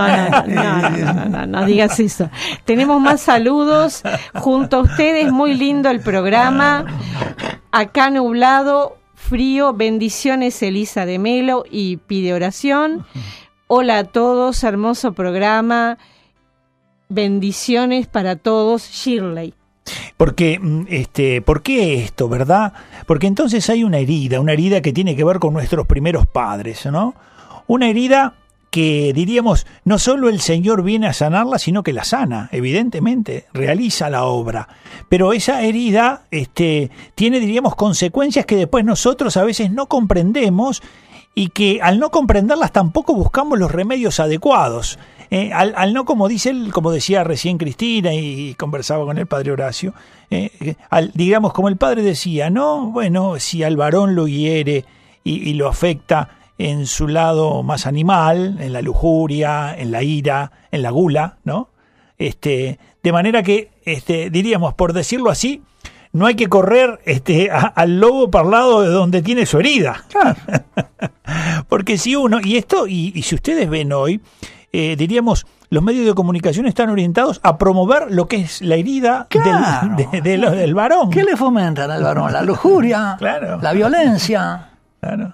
revela. no digas eso. Tenemos más saludos junto a ustedes, muy lindo el programa. Acá nublado, frío, bendiciones Elisa de Melo y pide oración. Hola a todos, hermoso programa. Bendiciones para todos, Shirley. Porque, ¿por qué esto, verdad? Porque entonces hay una herida que tiene que ver con nuestros primeros padres, ¿no? Una herida que, diríamos, no solo el Señor viene a sanarla, sino que la sana, evidentemente, realiza la obra. Pero esa herida, tiene, diríamos, consecuencias que después nosotros a veces no comprendemos y que al no comprenderlas tampoco buscamos los remedios adecuados. Al no, como decía recién Cristina y conversaba con el padre Horacio, digamos, como el padre decía, no, bueno, si al varón lo hiere y lo afecta en su lado más animal, en la lujuria, en la ira, en la gula, ¿no? De manera que, diríamos, por decirlo así, no hay que correr al lobo parlado de donde tiene su herida. Claro. Porque si uno, y si ustedes ven hoy, diríamos, los medios de comunicación están orientados a promover lo que es la herida del varón. ¿Qué le fomentan al varón? La lujuria, Claro. la violencia. Claro.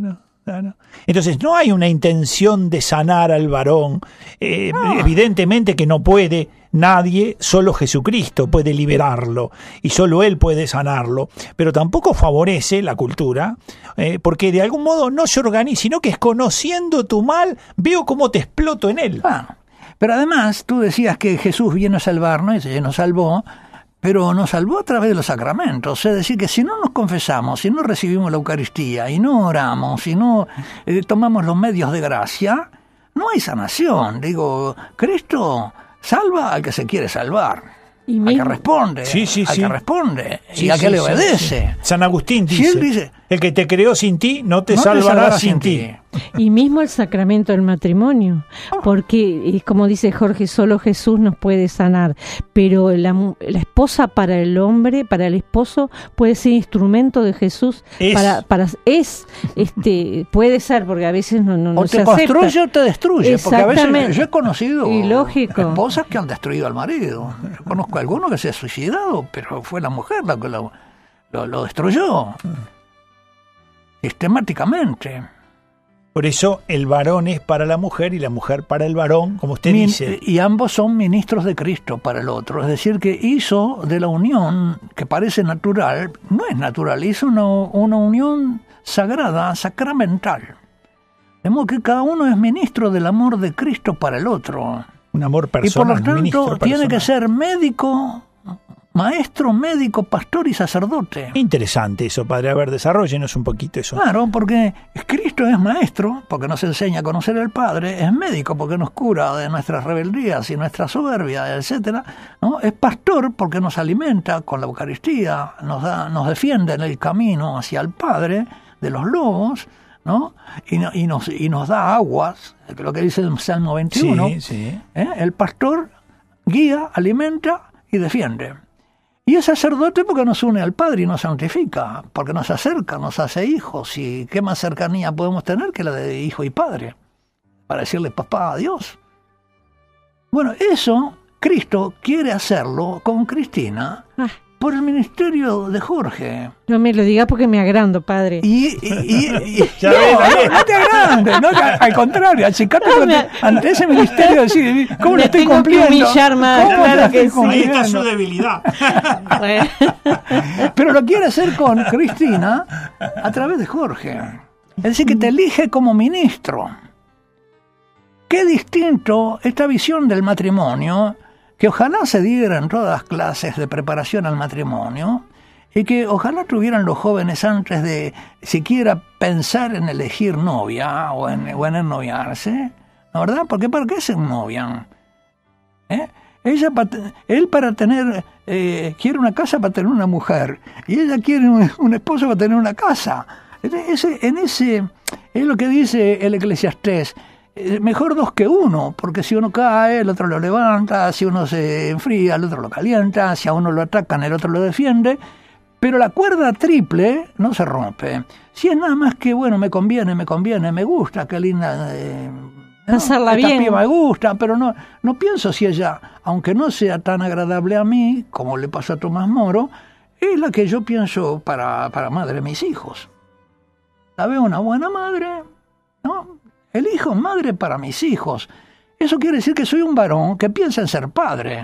Entonces no hay una intención de sanar al varón. Evidentemente que no puede nadie, solo Jesucristo puede liberarlo y solo Él puede sanarlo, pero tampoco favorece la cultura, porque de algún modo no se organiza, sino que es conociendo tu mal, veo cómo te exploto en él. Pero además tú decías que Jesús viene a salvarnos y nos salvó, pero nos salvó a través de los sacramentos. Es decir, que si no nos confesamos, si no recibimos la Eucaristía y no oramos, si no tomamos los medios de gracia, no hay sanación. Digo, Cristo salva al que se quiere salvar, al que responde, al que responde y al que le obedece. San Agustín dice, si él dice, El que te creó sin ti no te salvará sin ti. Y mismo el sacramento del matrimonio, porque como dice Jorge, solo Jesús nos puede sanar, pero la esposa para el hombre, para el esposo, puede ser instrumento de Jesús. Puede ser, porque a veces no se acepta. O te construye o te destruye, porque a veces yo he conocido esposas que han destruido al marido. Yo conozco a alguno que se ha suicidado, pero fue la mujer la que lo destruyó sistemáticamente. Por eso el varón es para la mujer y la mujer para el varón, como usted dice. Y ambos son ministros de Cristo para el otro. Es decir, que hizo de la unión, que parece natural, no es natural, hizo una unión sagrada, sacramental. De modo que cada uno es ministro del amor de Cristo para el otro. Un amor personal. Y por lo tanto tiene que ser médico, maestro, médico, pastor y sacerdote. Interesante eso, padre. A ver, desarróllenos un poquito eso. Claro, porque Cristo es maestro, porque nos enseña a conocer al Padre, es médico, porque nos cura de nuestras rebeldías y nuestra soberbia, etcétera, ¿no? Es pastor, porque nos alimenta con la Eucaristía, nos defiende en el camino hacia el Padre de los lobos, ¿no? Y nos da aguas, lo que dice el Salmo 21. Sí. El pastor guía, alimenta y defiende. Y es sacerdote porque nos une al Padre y nos santifica, porque nos acerca, nos hace hijos. ¿Y qué más cercanía podemos tener que la de hijo y padre? Para decirle papá a Dios. Bueno, eso Cristo quiere hacerlo con Cristina por el ministerio de Jorge. No me lo diga porque me agrando, padre. No te agrandes, no, al contrario, achicate ante ese ministerio, decir, ¿cómo lo estoy cumpliendo? Que humillar más, claro que sí. Ahí está su debilidad. Pero lo quiere hacer con Cristina a través de Jorge. Es decir, que te elige como ministro. Qué distinto esta visión del matrimonio, que ojalá se diera en todas las clases de preparación al matrimonio, y que ojalá tuvieran los jóvenes antes de siquiera pensar en elegir novia o en ennoviarse, ¿no, verdad? Porque ¿para qué se ennovian? Él para tener, quiere una casa para tener una mujer, y ella quiere un esposo para tener una casa. Es lo que dice el Eclesiastés. Mejor dos que uno, porque si uno cae, el otro lo levanta, si uno se enfría, el otro lo calienta, si a uno lo atacan, el otro lo defiende, pero la cuerda triple no se rompe. Si es nada más que, bueno, me conviene, me gusta, qué linda, pasarla bien. Esta piba me gusta, pero no pienso si ella, aunque no sea tan agradable a mí, como le pasó a Tomás Moro, es la que yo pienso para madre de mis hijos. La veo una buena madre, ¿no? Elijo madre para mis hijos. Eso quiere decir que soy un varón que piensa en ser padre.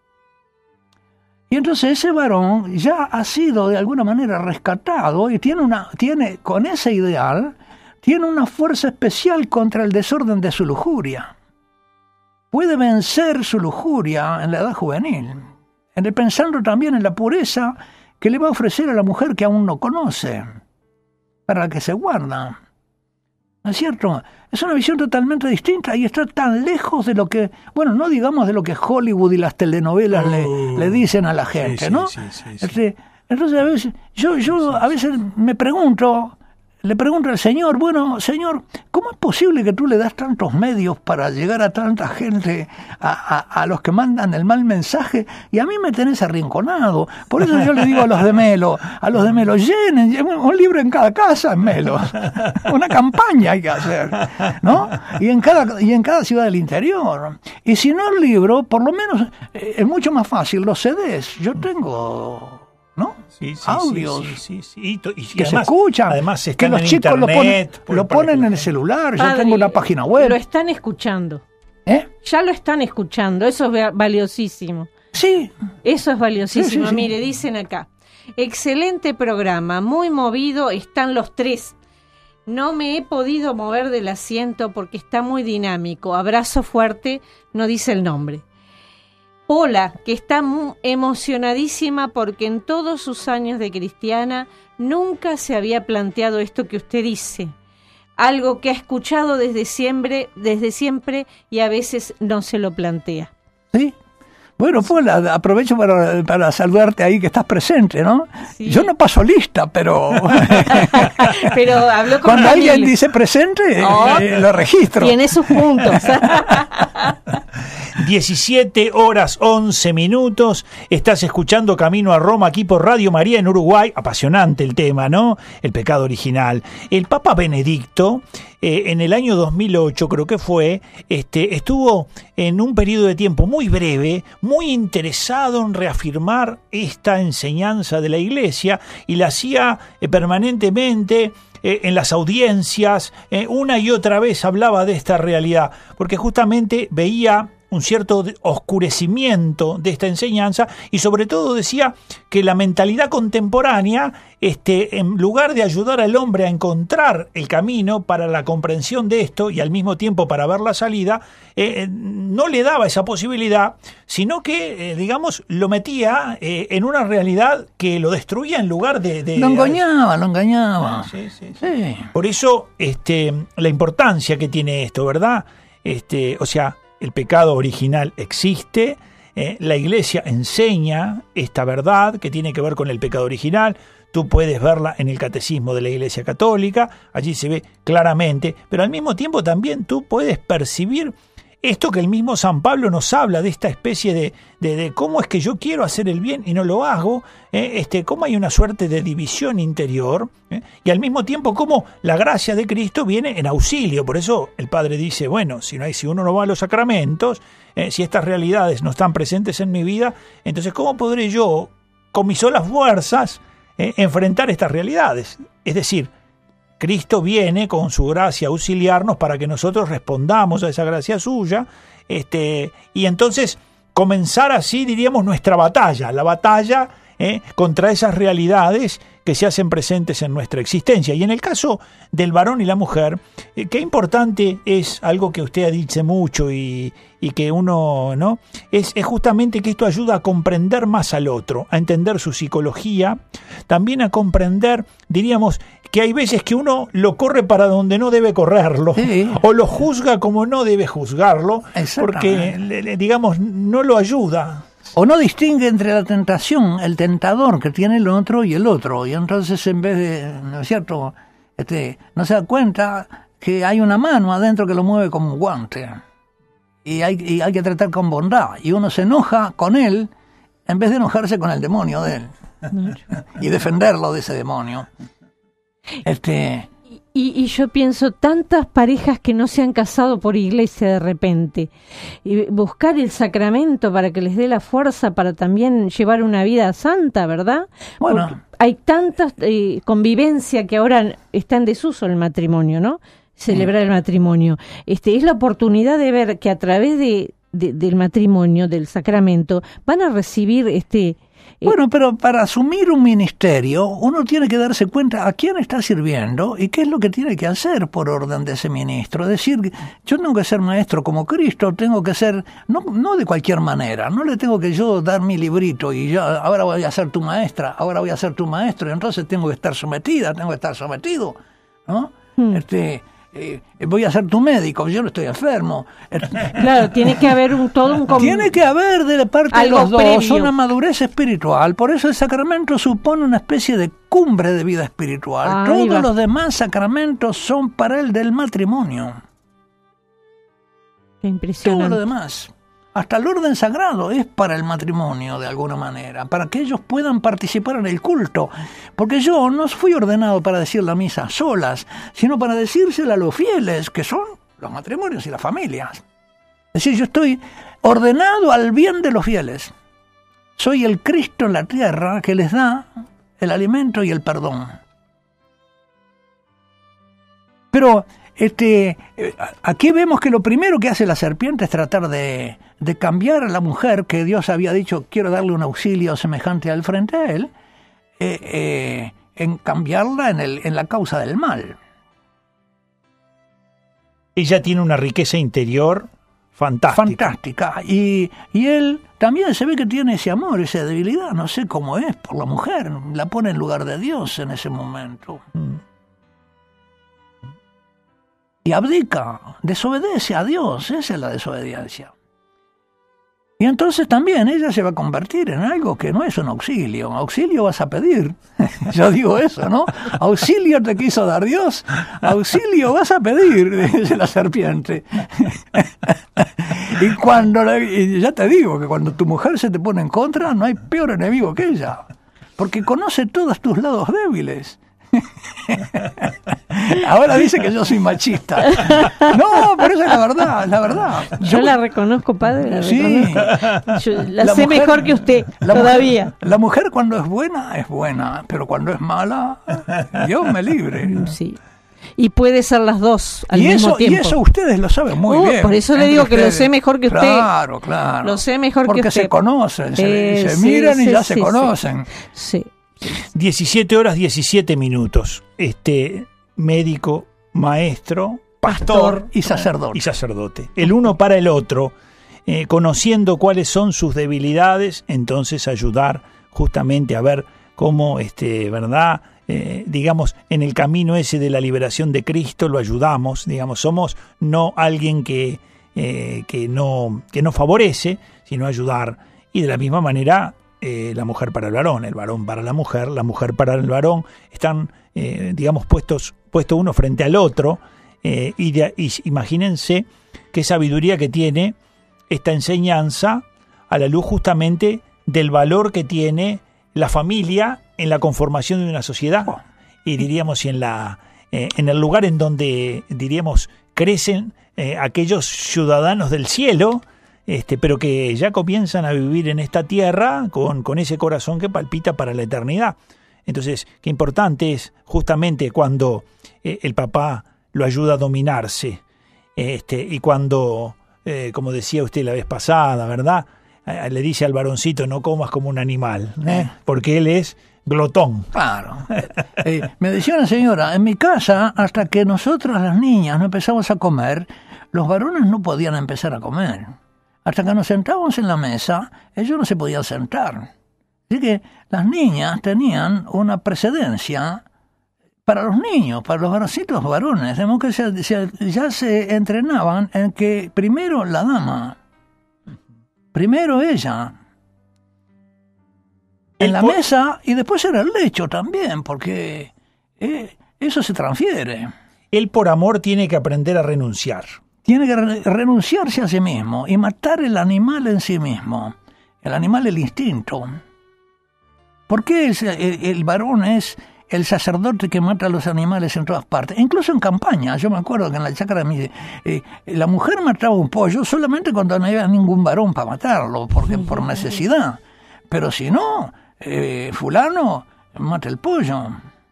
Y entonces ese varón ya ha sido de alguna manera rescatado y tiene con ese ideal, tiene una fuerza especial contra el desorden de su lujuria. Puede vencer su lujuria en la edad juvenil, pensando también en la pureza que le va a ofrecer a la mujer que aún no conoce, para la que se guarda. ¿No es cierto? Es una visión totalmente distinta y está tan lejos de lo que, bueno, no digamos de lo que Hollywood y las telenovelas le dicen a la gente, ¿no? Sí. Entonces a veces, yo a veces le pregunto al Señor, bueno, Señor, ¿cómo es posible que tú le das tantos medios para llegar a tanta gente, a los que mandan el mal mensaje, y a mí me tenés arrinconado? Por eso yo le digo a los de Melo, llenen un libro en cada casa en Melo, una campaña hay que hacer, ¿no? Y en cada ciudad del interior. Y si no el libro, por lo menos es mucho más fácil los CDs. Yo tengo, ¿no? Audios y que además, se escuchan, además que los chicos internet, lo ponen en el celular. Padre, yo tengo una página web. Lo están escuchando. Ya lo están escuchando, eso es valiosísimo. Sí. Eso es valiosísimo. Sí. Mire, dicen acá, excelente programa, muy movido, están los tres. No me he podido mover del asiento porque está muy dinámico. Abrazo fuerte, no dice el nombre. Pola, que está muy emocionadísima porque en todos sus años de cristiana nunca se había planteado esto que usted dice. Algo que ha escuchado desde siempre y a veces no se lo plantea. Sí, Bueno, pues aprovecho para saludarte ahí que estás presente, ¿no? Sí. Yo no paso lista, pero Pero habló con cuando Camilo. alguien dice presente, Oh, lo registro. Tiene sus puntos. 17:11. Estás escuchando Camino a Roma aquí por Radio María en Uruguay. Apasionante el tema, ¿no? El pecado original. El Papa Benedicto, en el año 2008, creo que fue, estuvo en un periodo de tiempo muy breve, muy interesado en reafirmar esta enseñanza de la Iglesia, y la hacía permanentemente. En las audiencias, una y otra vez hablaba de esta realidad, porque justamente veía un cierto oscurecimiento de esta enseñanza, y sobre todo decía que la mentalidad contemporánea, en lugar de ayudar al hombre a encontrar el camino para la comprensión de esto y al mismo tiempo para ver la salida, no le daba esa posibilidad, sino que, digamos, lo metía en una realidad que lo destruía en lugar de Lo engañaba. Sí, sí, sí. Sí. Por eso, la importancia que tiene esto, ¿verdad? O sea, el pecado original existe, la Iglesia enseña esta verdad que tiene que ver con el pecado original. Tú puedes verla en el Catecismo de la Iglesia Católica, allí se ve claramente, pero al mismo tiempo también tú puedes percibir esto que el mismo San Pablo nos habla, de esta especie de cómo es que yo quiero hacer el bien y no lo hago, cómo hay una suerte de división interior, y al mismo tiempo cómo la gracia de Cristo viene en auxilio. Por eso el Padre dice, bueno, si uno no va a los sacramentos, si estas realidades no están presentes en mi vida, entonces ¿cómo podré yo, con mis solas fuerzas, enfrentar estas realidades? Es decir, Cristo viene con su gracia a auxiliarnos para que nosotros respondamos a esa gracia suya, y entonces comenzar así, diríamos, nuestra batalla, la batalla contra esas realidades que se hacen presentes en nuestra existencia. Y en el caso del varón y la mujer, qué importante es algo que usted dice mucho y que uno, ¿no? Es justamente que esto ayuda a comprender más al otro, a entender su psicología, también a comprender, diríamos, que hay veces que uno lo corre para donde no debe correrlo, sí, o lo juzga como no debe juzgarlo, porque, digamos, no lo ayuda. O no distingue entre la tentación, el tentador que tiene el otro y el otro. Y entonces, en vez de, ¿no es cierto?, no se da cuenta que hay una mano adentro que lo mueve como un guante. Y hay que tratar con bondad. Y uno se enoja con él en vez de enojarse con el demonio de él. Y defenderlo de ese demonio. Y yo pienso, tantas parejas que no se han casado por iglesia de repente, y buscar el sacramento para que les dé la fuerza para también llevar una vida santa, ¿verdad? Bueno. Porque hay tantas convivencia que ahora está en desuso el matrimonio, ¿no? Celebrar el matrimonio. Es la oportunidad de ver que a través del matrimonio, del sacramento, van a recibir Bueno, pero para asumir un ministerio, uno tiene que darse cuenta a quién está sirviendo y qué es lo que tiene que hacer por orden de ese ministro. Es decir, yo tengo que ser maestro como Cristo, tengo que ser, no de cualquier manera, no le tengo que yo dar mi librito y yo ahora voy a ser tu maestra, ahora voy a ser tu maestro, y entonces tengo que estar sometida, tengo que estar sometido, ¿no? Voy a ser tu médico, yo no estoy enfermo. Claro, tiene que haber tiene que haber de parte de los dos una madurez espiritual. Por eso el sacramento supone una especie de cumbre de vida espiritual. Todos los demás sacramentos son para el del matrimonio. Qué impresionante. Todo lo demás, hasta el orden sagrado, es para el matrimonio de alguna manera, para que ellos puedan participar en el culto. Porque yo no fui ordenado para decir la misa solas, sino para decírsela a los fieles, que son los matrimonios y las familias. Es decir, yo estoy ordenado al bien de los fieles. Soy el Cristo en la tierra que les da el alimento y el perdón. Pero aquí vemos que lo primero que hace la serpiente es tratar de cambiar a la mujer, que Dios había dicho, quiero darle un auxilio semejante al frente a él, en cambiarla en la causa del mal. Ella tiene una riqueza interior fantástica. Y él también se ve que tiene ese amor, esa debilidad, no sé cómo es, por la mujer, la pone en lugar de Dios en ese momento. Y abdica, desobedece a Dios, esa es la desobediencia. Y entonces también ella se va a convertir en algo que no es un auxilio. Auxilio vas a pedir. Yo digo eso, ¿no? Auxilio te quiso dar Dios. Auxilio vas a pedir, dice la serpiente. Y ya te digo que cuando tu mujer se te pone en contra, no hay peor enemigo que ella. Porque conoce todos tus lados débiles. Ahora dice que yo soy machista. No, pero esa es la verdad, la verdad. Yo la reconozco, padre. Sí. Yo la sé mujer, mejor que usted, todavía. La mujer cuando es buena, pero cuando es mala, Dios me libre. Sí. Y puede ser las dos al mismo tiempo. Y eso ustedes lo saben muy bien. Por eso le digo que lo sé mejor que usted. Claro. Lo sé mejor porque que usted. Porque se conocen, se miran y ya se conocen. Sí. 17 horas 17 minutos. Médico, maestro, pastor y sacerdote. El uno para el otro, conociendo cuáles son sus debilidades, entonces ayudar justamente a ver cómo, ¿verdad? Digamos, en el camino ese de la liberación de Cristo lo ayudamos, digamos, somos no alguien que no favorece, sino ayudar. Y de la misma manera, la mujer para el varón para la mujer para el varón, están, digamos, puesto uno frente al otro, y imagínense qué sabiduría que tiene esta enseñanza a la luz justamente del valor que tiene la familia en la conformación de una sociedad, y diríamos en el lugar en donde, diríamos, crecen aquellos ciudadanos del cielo, pero que ya comienzan a vivir en esta tierra con ese corazón que palpita para la eternidad. Entonces, qué importante es justamente cuando el papá lo ayuda a dominarse, y cuando, como decía usted la vez pasada, ¿verdad? Le dice al varoncito, no comas como un animal, porque él es glotón. Claro. Me decía una señora, en mi casa, hasta que nosotros las niñas no empezamos a comer, los varones no podían empezar a comer. Hasta que nos sentábamos en la mesa, ellos no se podían sentar. Así que las niñas tenían una precedencia para los niños, para los varoncitos varones. De modo que ya se entrenaban en que primero la dama, primero ella, en la mesa, y después era el lecho también, porque eso se transfiere. Él por amor tiene que aprender a renunciar. Tiene que renunciarse a sí mismo y matar el animal en sí mismo. El animal, el instinto. ¿Por qué el varón es el sacerdote que mata a los animales en todas partes? Incluso en campaña. Yo me acuerdo que en la chacra la mujer mataba un pollo solamente cuando no había ningún varón para matarlo, porque por necesidad. Pero si no, fulano mata el pollo.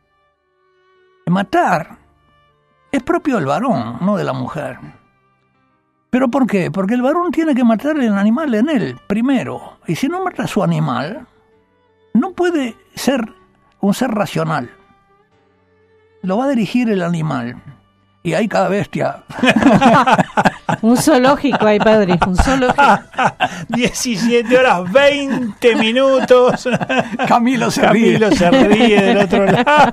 Matar es propio del varón, no de la mujer. ¿Pero por qué? Porque el varón tiene que matar el animal en él primero. Y si no mata a su animal, no puede ser un ser racional. Lo va a dirigir el animal. Y hay cada bestia. Un zoológico hay, padre, un zoológico. 17 horas 20 minutos. Camilo se ríe del otro lado.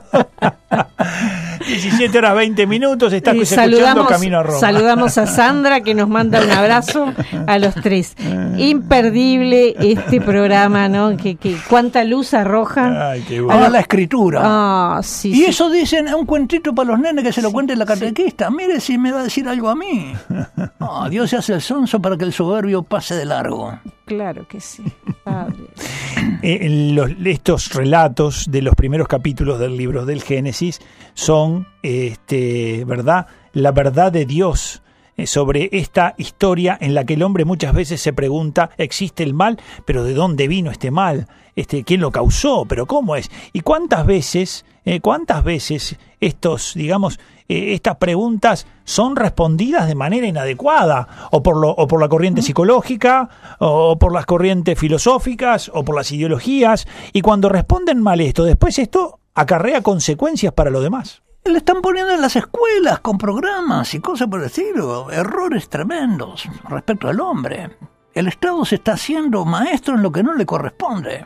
17 horas 20 minutos, está escuchando Camino a Roma. Saludamos a Sandra, que nos manda un abrazo a los tres. Imperdible este programa, ¿no? Que cuánta luz arroja. Ay, qué bueno. A la escritura. Sí, y eso dicen, un cuentito para los nenes que se lo cuente la catequista. Mire si me va a decir algo a mí. Dios se hace el sonso para que el soberbio pase de largo. Claro que sí, padre. Estos relatos de los primeros capítulos del libro del Génesis son, ¿verdad? La verdad de Dios sobre esta historia en la que el hombre muchas veces se pregunta, ¿existe el mal? ¿Pero de dónde vino este mal? ¿Quién lo causó? ¿Pero cómo es? ¿Y cuántas veces estos, digamos, estas preguntas son respondidas de manera inadecuada, o por la corriente psicológica, o por las corrientes filosóficas, o por las ideologías, y cuando responden mal después esto acarrea consecuencias para lo demás? Le están poniendo en las escuelas con programas y cosas por el estilo, errores tremendos respecto al hombre. El Estado se está haciendo maestro en lo que no le corresponde.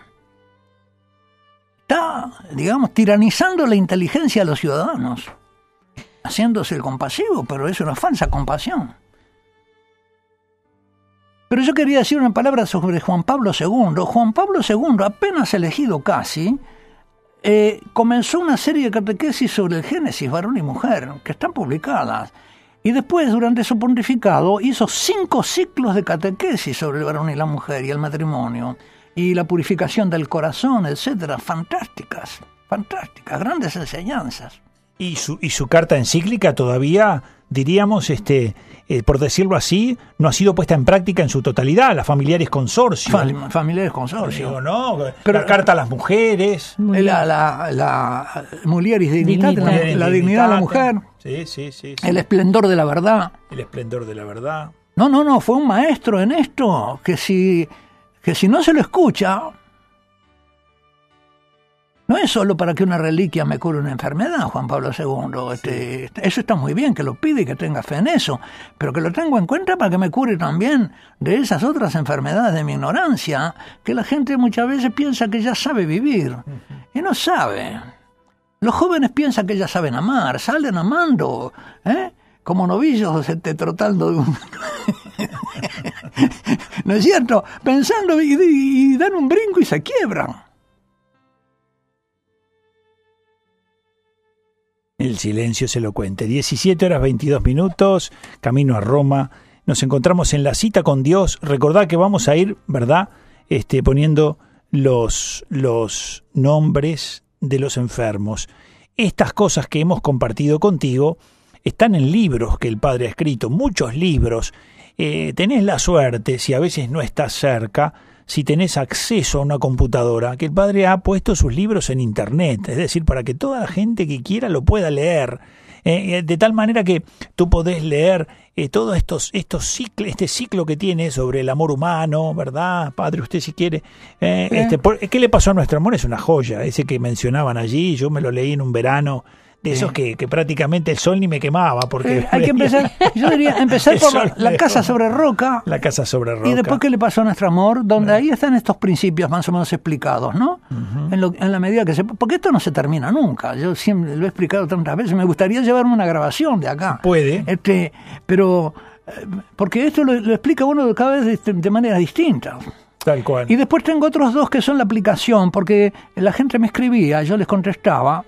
Está, digamos, tiranizando la inteligencia de los ciudadanos, haciéndose el compasivo, pero es una falsa compasión. Pero yo quería decir una palabra sobre Juan Pablo II. Juan Pablo II, apenas elegido casi, comenzó una serie de catequesis sobre el Génesis, varón y mujer, que están publicadas. Y después, durante su pontificado, hizo 5 ciclos de catequesis sobre el varón y la mujer y el matrimonio, y la purificación del corazón, etcétera. Fantásticas, grandes enseñanzas. Y su carta encíclica todavía, diríamos, por decirlo así, no ha sido puesta en práctica en su totalidad. La Familiares Consorcio. Familiares Consorcio. Digo, ¿no? Pero la carta a las mujeres. La Mulieris Dignitate, la dignidad de la mujer. Sí. El esplendor de la verdad. El esplendor de la verdad. No, fue un maestro en esto, que si no se lo escucha, no es solo para que una reliquia me cure una enfermedad, Juan Pablo II. Eso está muy bien, que lo pide y que tenga fe en eso, pero que lo tengo en cuenta para que me cure también de esas otras enfermedades de mi ignorancia, que la gente muchas veces piensa que ya sabe vivir, y no sabe. Los jóvenes piensan que ya saben amar, salen amando, como novillos trotando de un... ¿No es cierto? Pensando y dan un brinco y se quiebran. El silencio es elocuente. 17:22, camino a Roma. Nos encontramos en la cita con Dios. Recordad que vamos a ir, ¿verdad? Poniendo los nombres de los enfermos. Estas cosas que hemos compartido contigo están en libros que el Padre ha escrito, muchos libros. Tenés la suerte, si a veces no estás cerca, si tenés acceso a una computadora, que el Padre ha puesto sus libros en Internet, es decir, para que toda la gente que quiera lo pueda leer, de tal manera que tú podés leer todos este ciclo que tiene sobre el amor humano, ¿verdad? Padre, usted si quiere, ¿qué le pasó a nuestro amor? Es una joya, ese que mencionaban allí, yo me lo leí en un verano, de esos que prácticamente el sol ni me quemaba, porque hay que empezar, yo diría, empezar por la casa sobre roca. La casa sobre roca. Y después, ¿qué le pasó a nuestro amor? Donde ahí están estos principios más o menos explicados, ¿no? Uh-huh. En la medida que porque esto no se termina nunca. Yo siempre lo he explicado tantas veces. Me gustaría llevarme una grabación de acá. Puede. Pero porque esto lo explica uno cada vez de manera distinta. Tal cual. Y después tengo otros 2 que son la aplicación, porque la gente me escribía, yo les contestaba.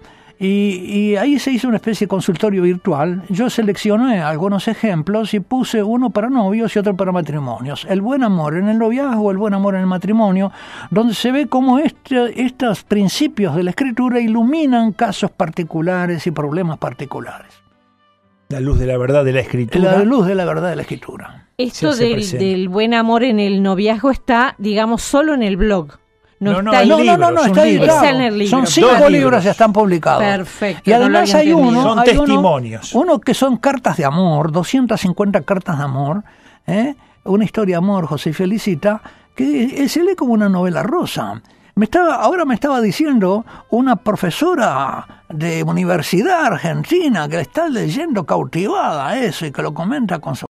Y ahí se hizo una especie de consultorio virtual. Yo seleccioné algunos ejemplos y puse uno para novios y otro para matrimonios. El buen amor en el noviazgo, el buen amor en el matrimonio, donde se ve cómo estos principios de la Escritura iluminan casos particulares y problemas particulares. La luz de la verdad de la Escritura. La luz de la verdad de la Escritura. Esto del buen amor en el noviazgo está, digamos, solo en el blog. No, está ahí, está en el libro. Son 5 libros que están publicados. Perfecto. Y además hay son testimonios. Uno que son cartas de amor, 250 cartas de amor, una historia de amor, José Felicita, que se lee como una novela rosa. Ahora me estaba diciendo una profesora de universidad argentina que está leyendo cautivada eso y que lo comenta con su